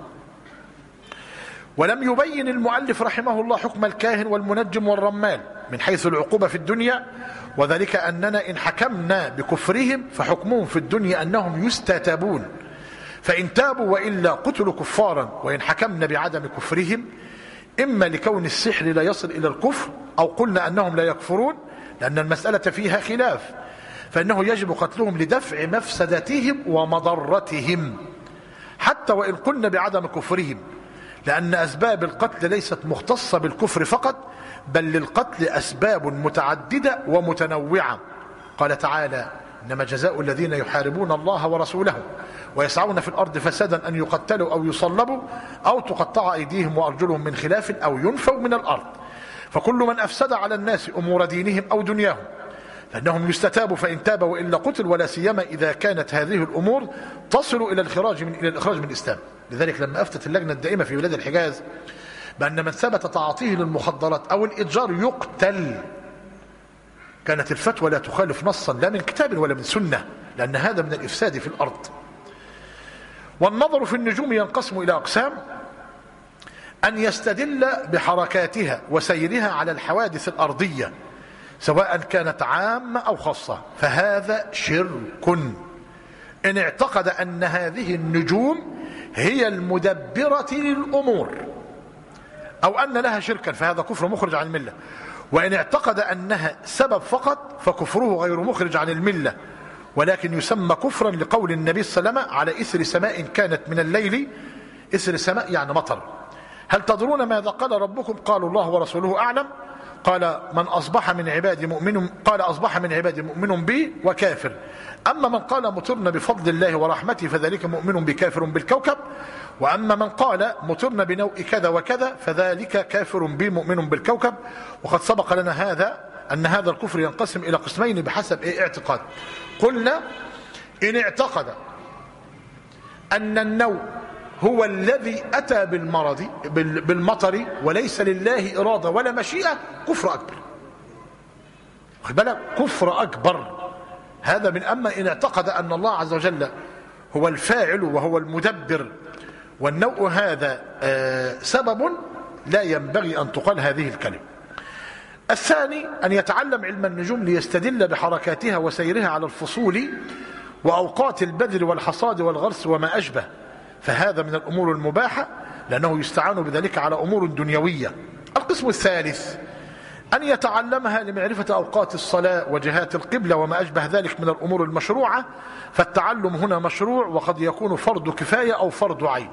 ولم يبين المؤلف رحمه الله حكم الكاهن والمنجم والرمال من حيث العقوبة في الدنيا، وذلك أننا إن حكمنا بكفرهم فحكمهم في الدنيا أنهم يستتابون، فإن تابوا وإلا قتلوا كفارا، وإن حكمنا بعدم كفرهم إما لكون السحر لا يصل إلى الكفر، أو قلنا أنهم لا يكفرون لأن المسألة فيها خلاف، فإنه يجب قتلهم لدفع مفسدتهم ومضرتهم، حتى وإن قلنا بعدم كفرهم، لأن أسباب القتل ليست مختصة بالكفر فقط، بل للقتل أسباب متعددة ومتنوعة. قال تعالى: إنما جزاء الذين يحاربون الله ورسوله ويسعون في الأرض فسادا أن يقتلوا أو يصلبوا أو تقطع أيديهم وأرجلهم من خلاف أو ينفوا من الأرض. فكل من أفسد على الناس أمور دينهم أو دنياهم فإنهم يستتابوا، فإن تاب وإلا قتل، ولا سيما إذا كانت هذه الأمور تصل إلى الإخراج من الإسلام. لذلك لما أفتت اللجنة الدائمة في بلاد الحجاز بأن من ثبت تعاطيه للمخدرات أو الإتجار يقتل، كانت الفتوى لا تخالف نصا لا من كتاب ولا من سنة، لأن هذا من الإفساد في الأرض. والنظر في النجوم ينقسم إلى أقسام: أن يستدل بحركاتها وسيرها على الحوادث الأرضية سواء كانت عامة أو خاصة، فهذا شرك. إن اعتقد أن هذه النجوم هي المدبرة للأمور أو أن لها شركا فهذا كفر مخرج عن الملة. وإن اعتقد أنها سبب فقط فكفره غير مخرج عن الملة، ولكن يسمى كفرا لقول النبي صلى الله عليه وسلم على إثر سماء كانت من الليل. إثر سماء يعني مطر. هل تدرون ماذا قال ربكم؟ قالوا الله ورسوله أعلم. قال من أصبح من عبادي مؤمن، قال أصبح من عبادي مؤمن بي وكافر. أما من قال مطرنا بفضل الله ورحمته فذلك مؤمن بكافر بالكوكب. وأما من قال مطرنا بنوء كذا وكذا فذلك كافر بي مؤمن بالكوكب. وقد سبق لنا هذا أن هذا الكفر ينقسم إلى قسمين بحسب اعتقاد. قلنا إن اعتقد أن النوء هو الذي أتى بالمطر وليس لله إرادة ولا مشيئة، كفر أكبر. خد بالك، كفر أكبر هذا. من أما إن اعتقد أن الله عز وجل هو الفاعل وهو المدبر والنوء هذا سبب، لا ينبغي أن تقال هذه الكلمة. الثاني أن يتعلم علم النجوم ليستدل بحركاتها وسيرها على الفصول وأوقات البذر والحصاد والغرس وما أشبه، فهذا من الأمور المباحة لأنه يستعان بذلك على أمور دنيوية. القسم الثالث أن يتعلمها لمعرفة أوقات الصلاة وجهات القبلة وما أشبه ذلك من الأمور المشروعة، فالتعلم هنا مشروع وقد يكون فرض كفاية أو فرض عين.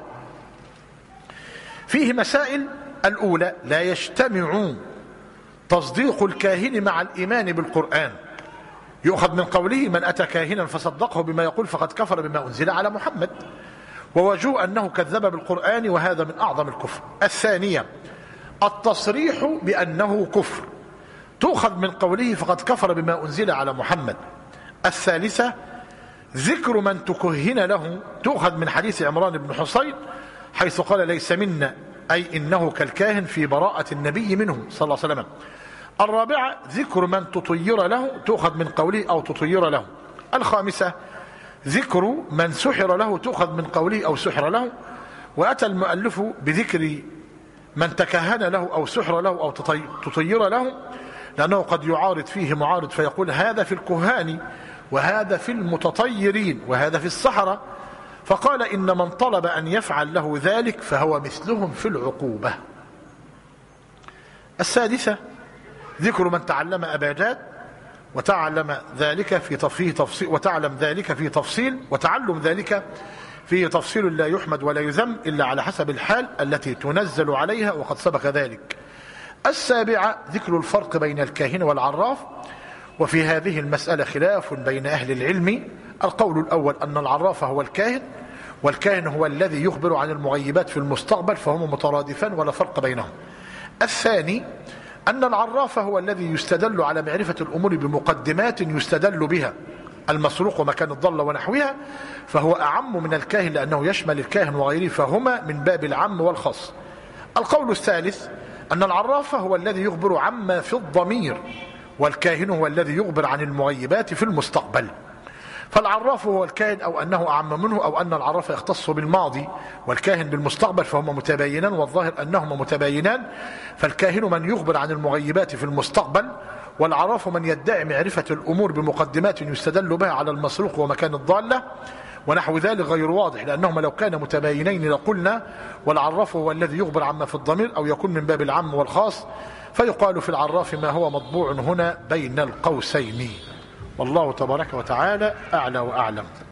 فيه مسائل. الأولى لا يجتمع تصديق الكاهن مع الإيمان بالقرآن. يؤخذ من قوله من أتى كاهنا فصدقه بما يقول فقد كفر بما أنزل على محمد، ووجوه أنه كذب بالقرآن وهذا من أعظم الكفر. الثانية التصريح بأنه كفر، تؤخذ من قوله فقد كفر بما أنزل على محمد. الثالثة ذكر من تكهن له، تؤخذ من حديث عمران بن حصين حيث قال ليس منا، أي إنه كالكاهن في براءة النبي منه صلى الله عليه وسلم. الرابعة ذكر من تطير له، تؤخذ من قوله أو تطير له. الخامسة ذكر من سحر له، تؤخذ من قوله أو سحر له. وأتى المؤلف بذكر من تكهن له أو سحر له أو تطير له لأنه قد يعارض فيه معارض فيقول هذا في الكهان وهذا في المتطيرين وهذا في السحرة، فقال إن من طلب أن يفعل له ذلك فهو مثلهم في العقوبة. السادسة ذكر من تعلم أباجات وتعلم ذلك في تفصيل وتعلم ذلك في تفصيل وتعلم ذلك فيه تفصيل لا يحمد ولا يذم إلا على حسب الحال التي تنزل عليها وقد سبق ذلك. السابعة ذكر الفرق بين الكاهن والعراف، وفي هذه المسألة خلاف بين أهل العلم. القول الأول أن العراف هو الكاهن، والكاهن هو الذي يخبر عن المغيبات في المستقبل، فهم مترادفان ولا فرق بينهم. الثاني أن العراف هو الذي يستدل على معرفة الأمور بمقدمات يستدل بها، المسروق ومكان الضال ونحوها، فهو أعم من الكاهن لأنه يشمل الكاهن وغيره، فهما من باب العام والخاص. القول الثالث أن العراف هو الذي يخبر عما في الضمير، والكاهن هو الذي يخبر عن المغيبات في المستقبل. فالعراف هو الكاهن أو أنه أعم منه، أو أن العراف يختص بالماضي والكاهن بالمستقبل، فهما متباينان، والظاهر أنهما متباينان. فالكاهن من يخبر عن المغيبات في المستقبل، والعراف من يدعي معرفة الأمور بمقدمات يستدل بها على المسروق ومكان الضالة ونحو ذلك غير واضح، لأنهما لو كان متباينين لقلنا والعراف هو الذي يخبر عما في الضمير، أو يكون من باب العام والخاص، فيقال في العراف ما هو مطبوع هنا بين القوسين. والله تبارك وتعالى أعلى وأعلم.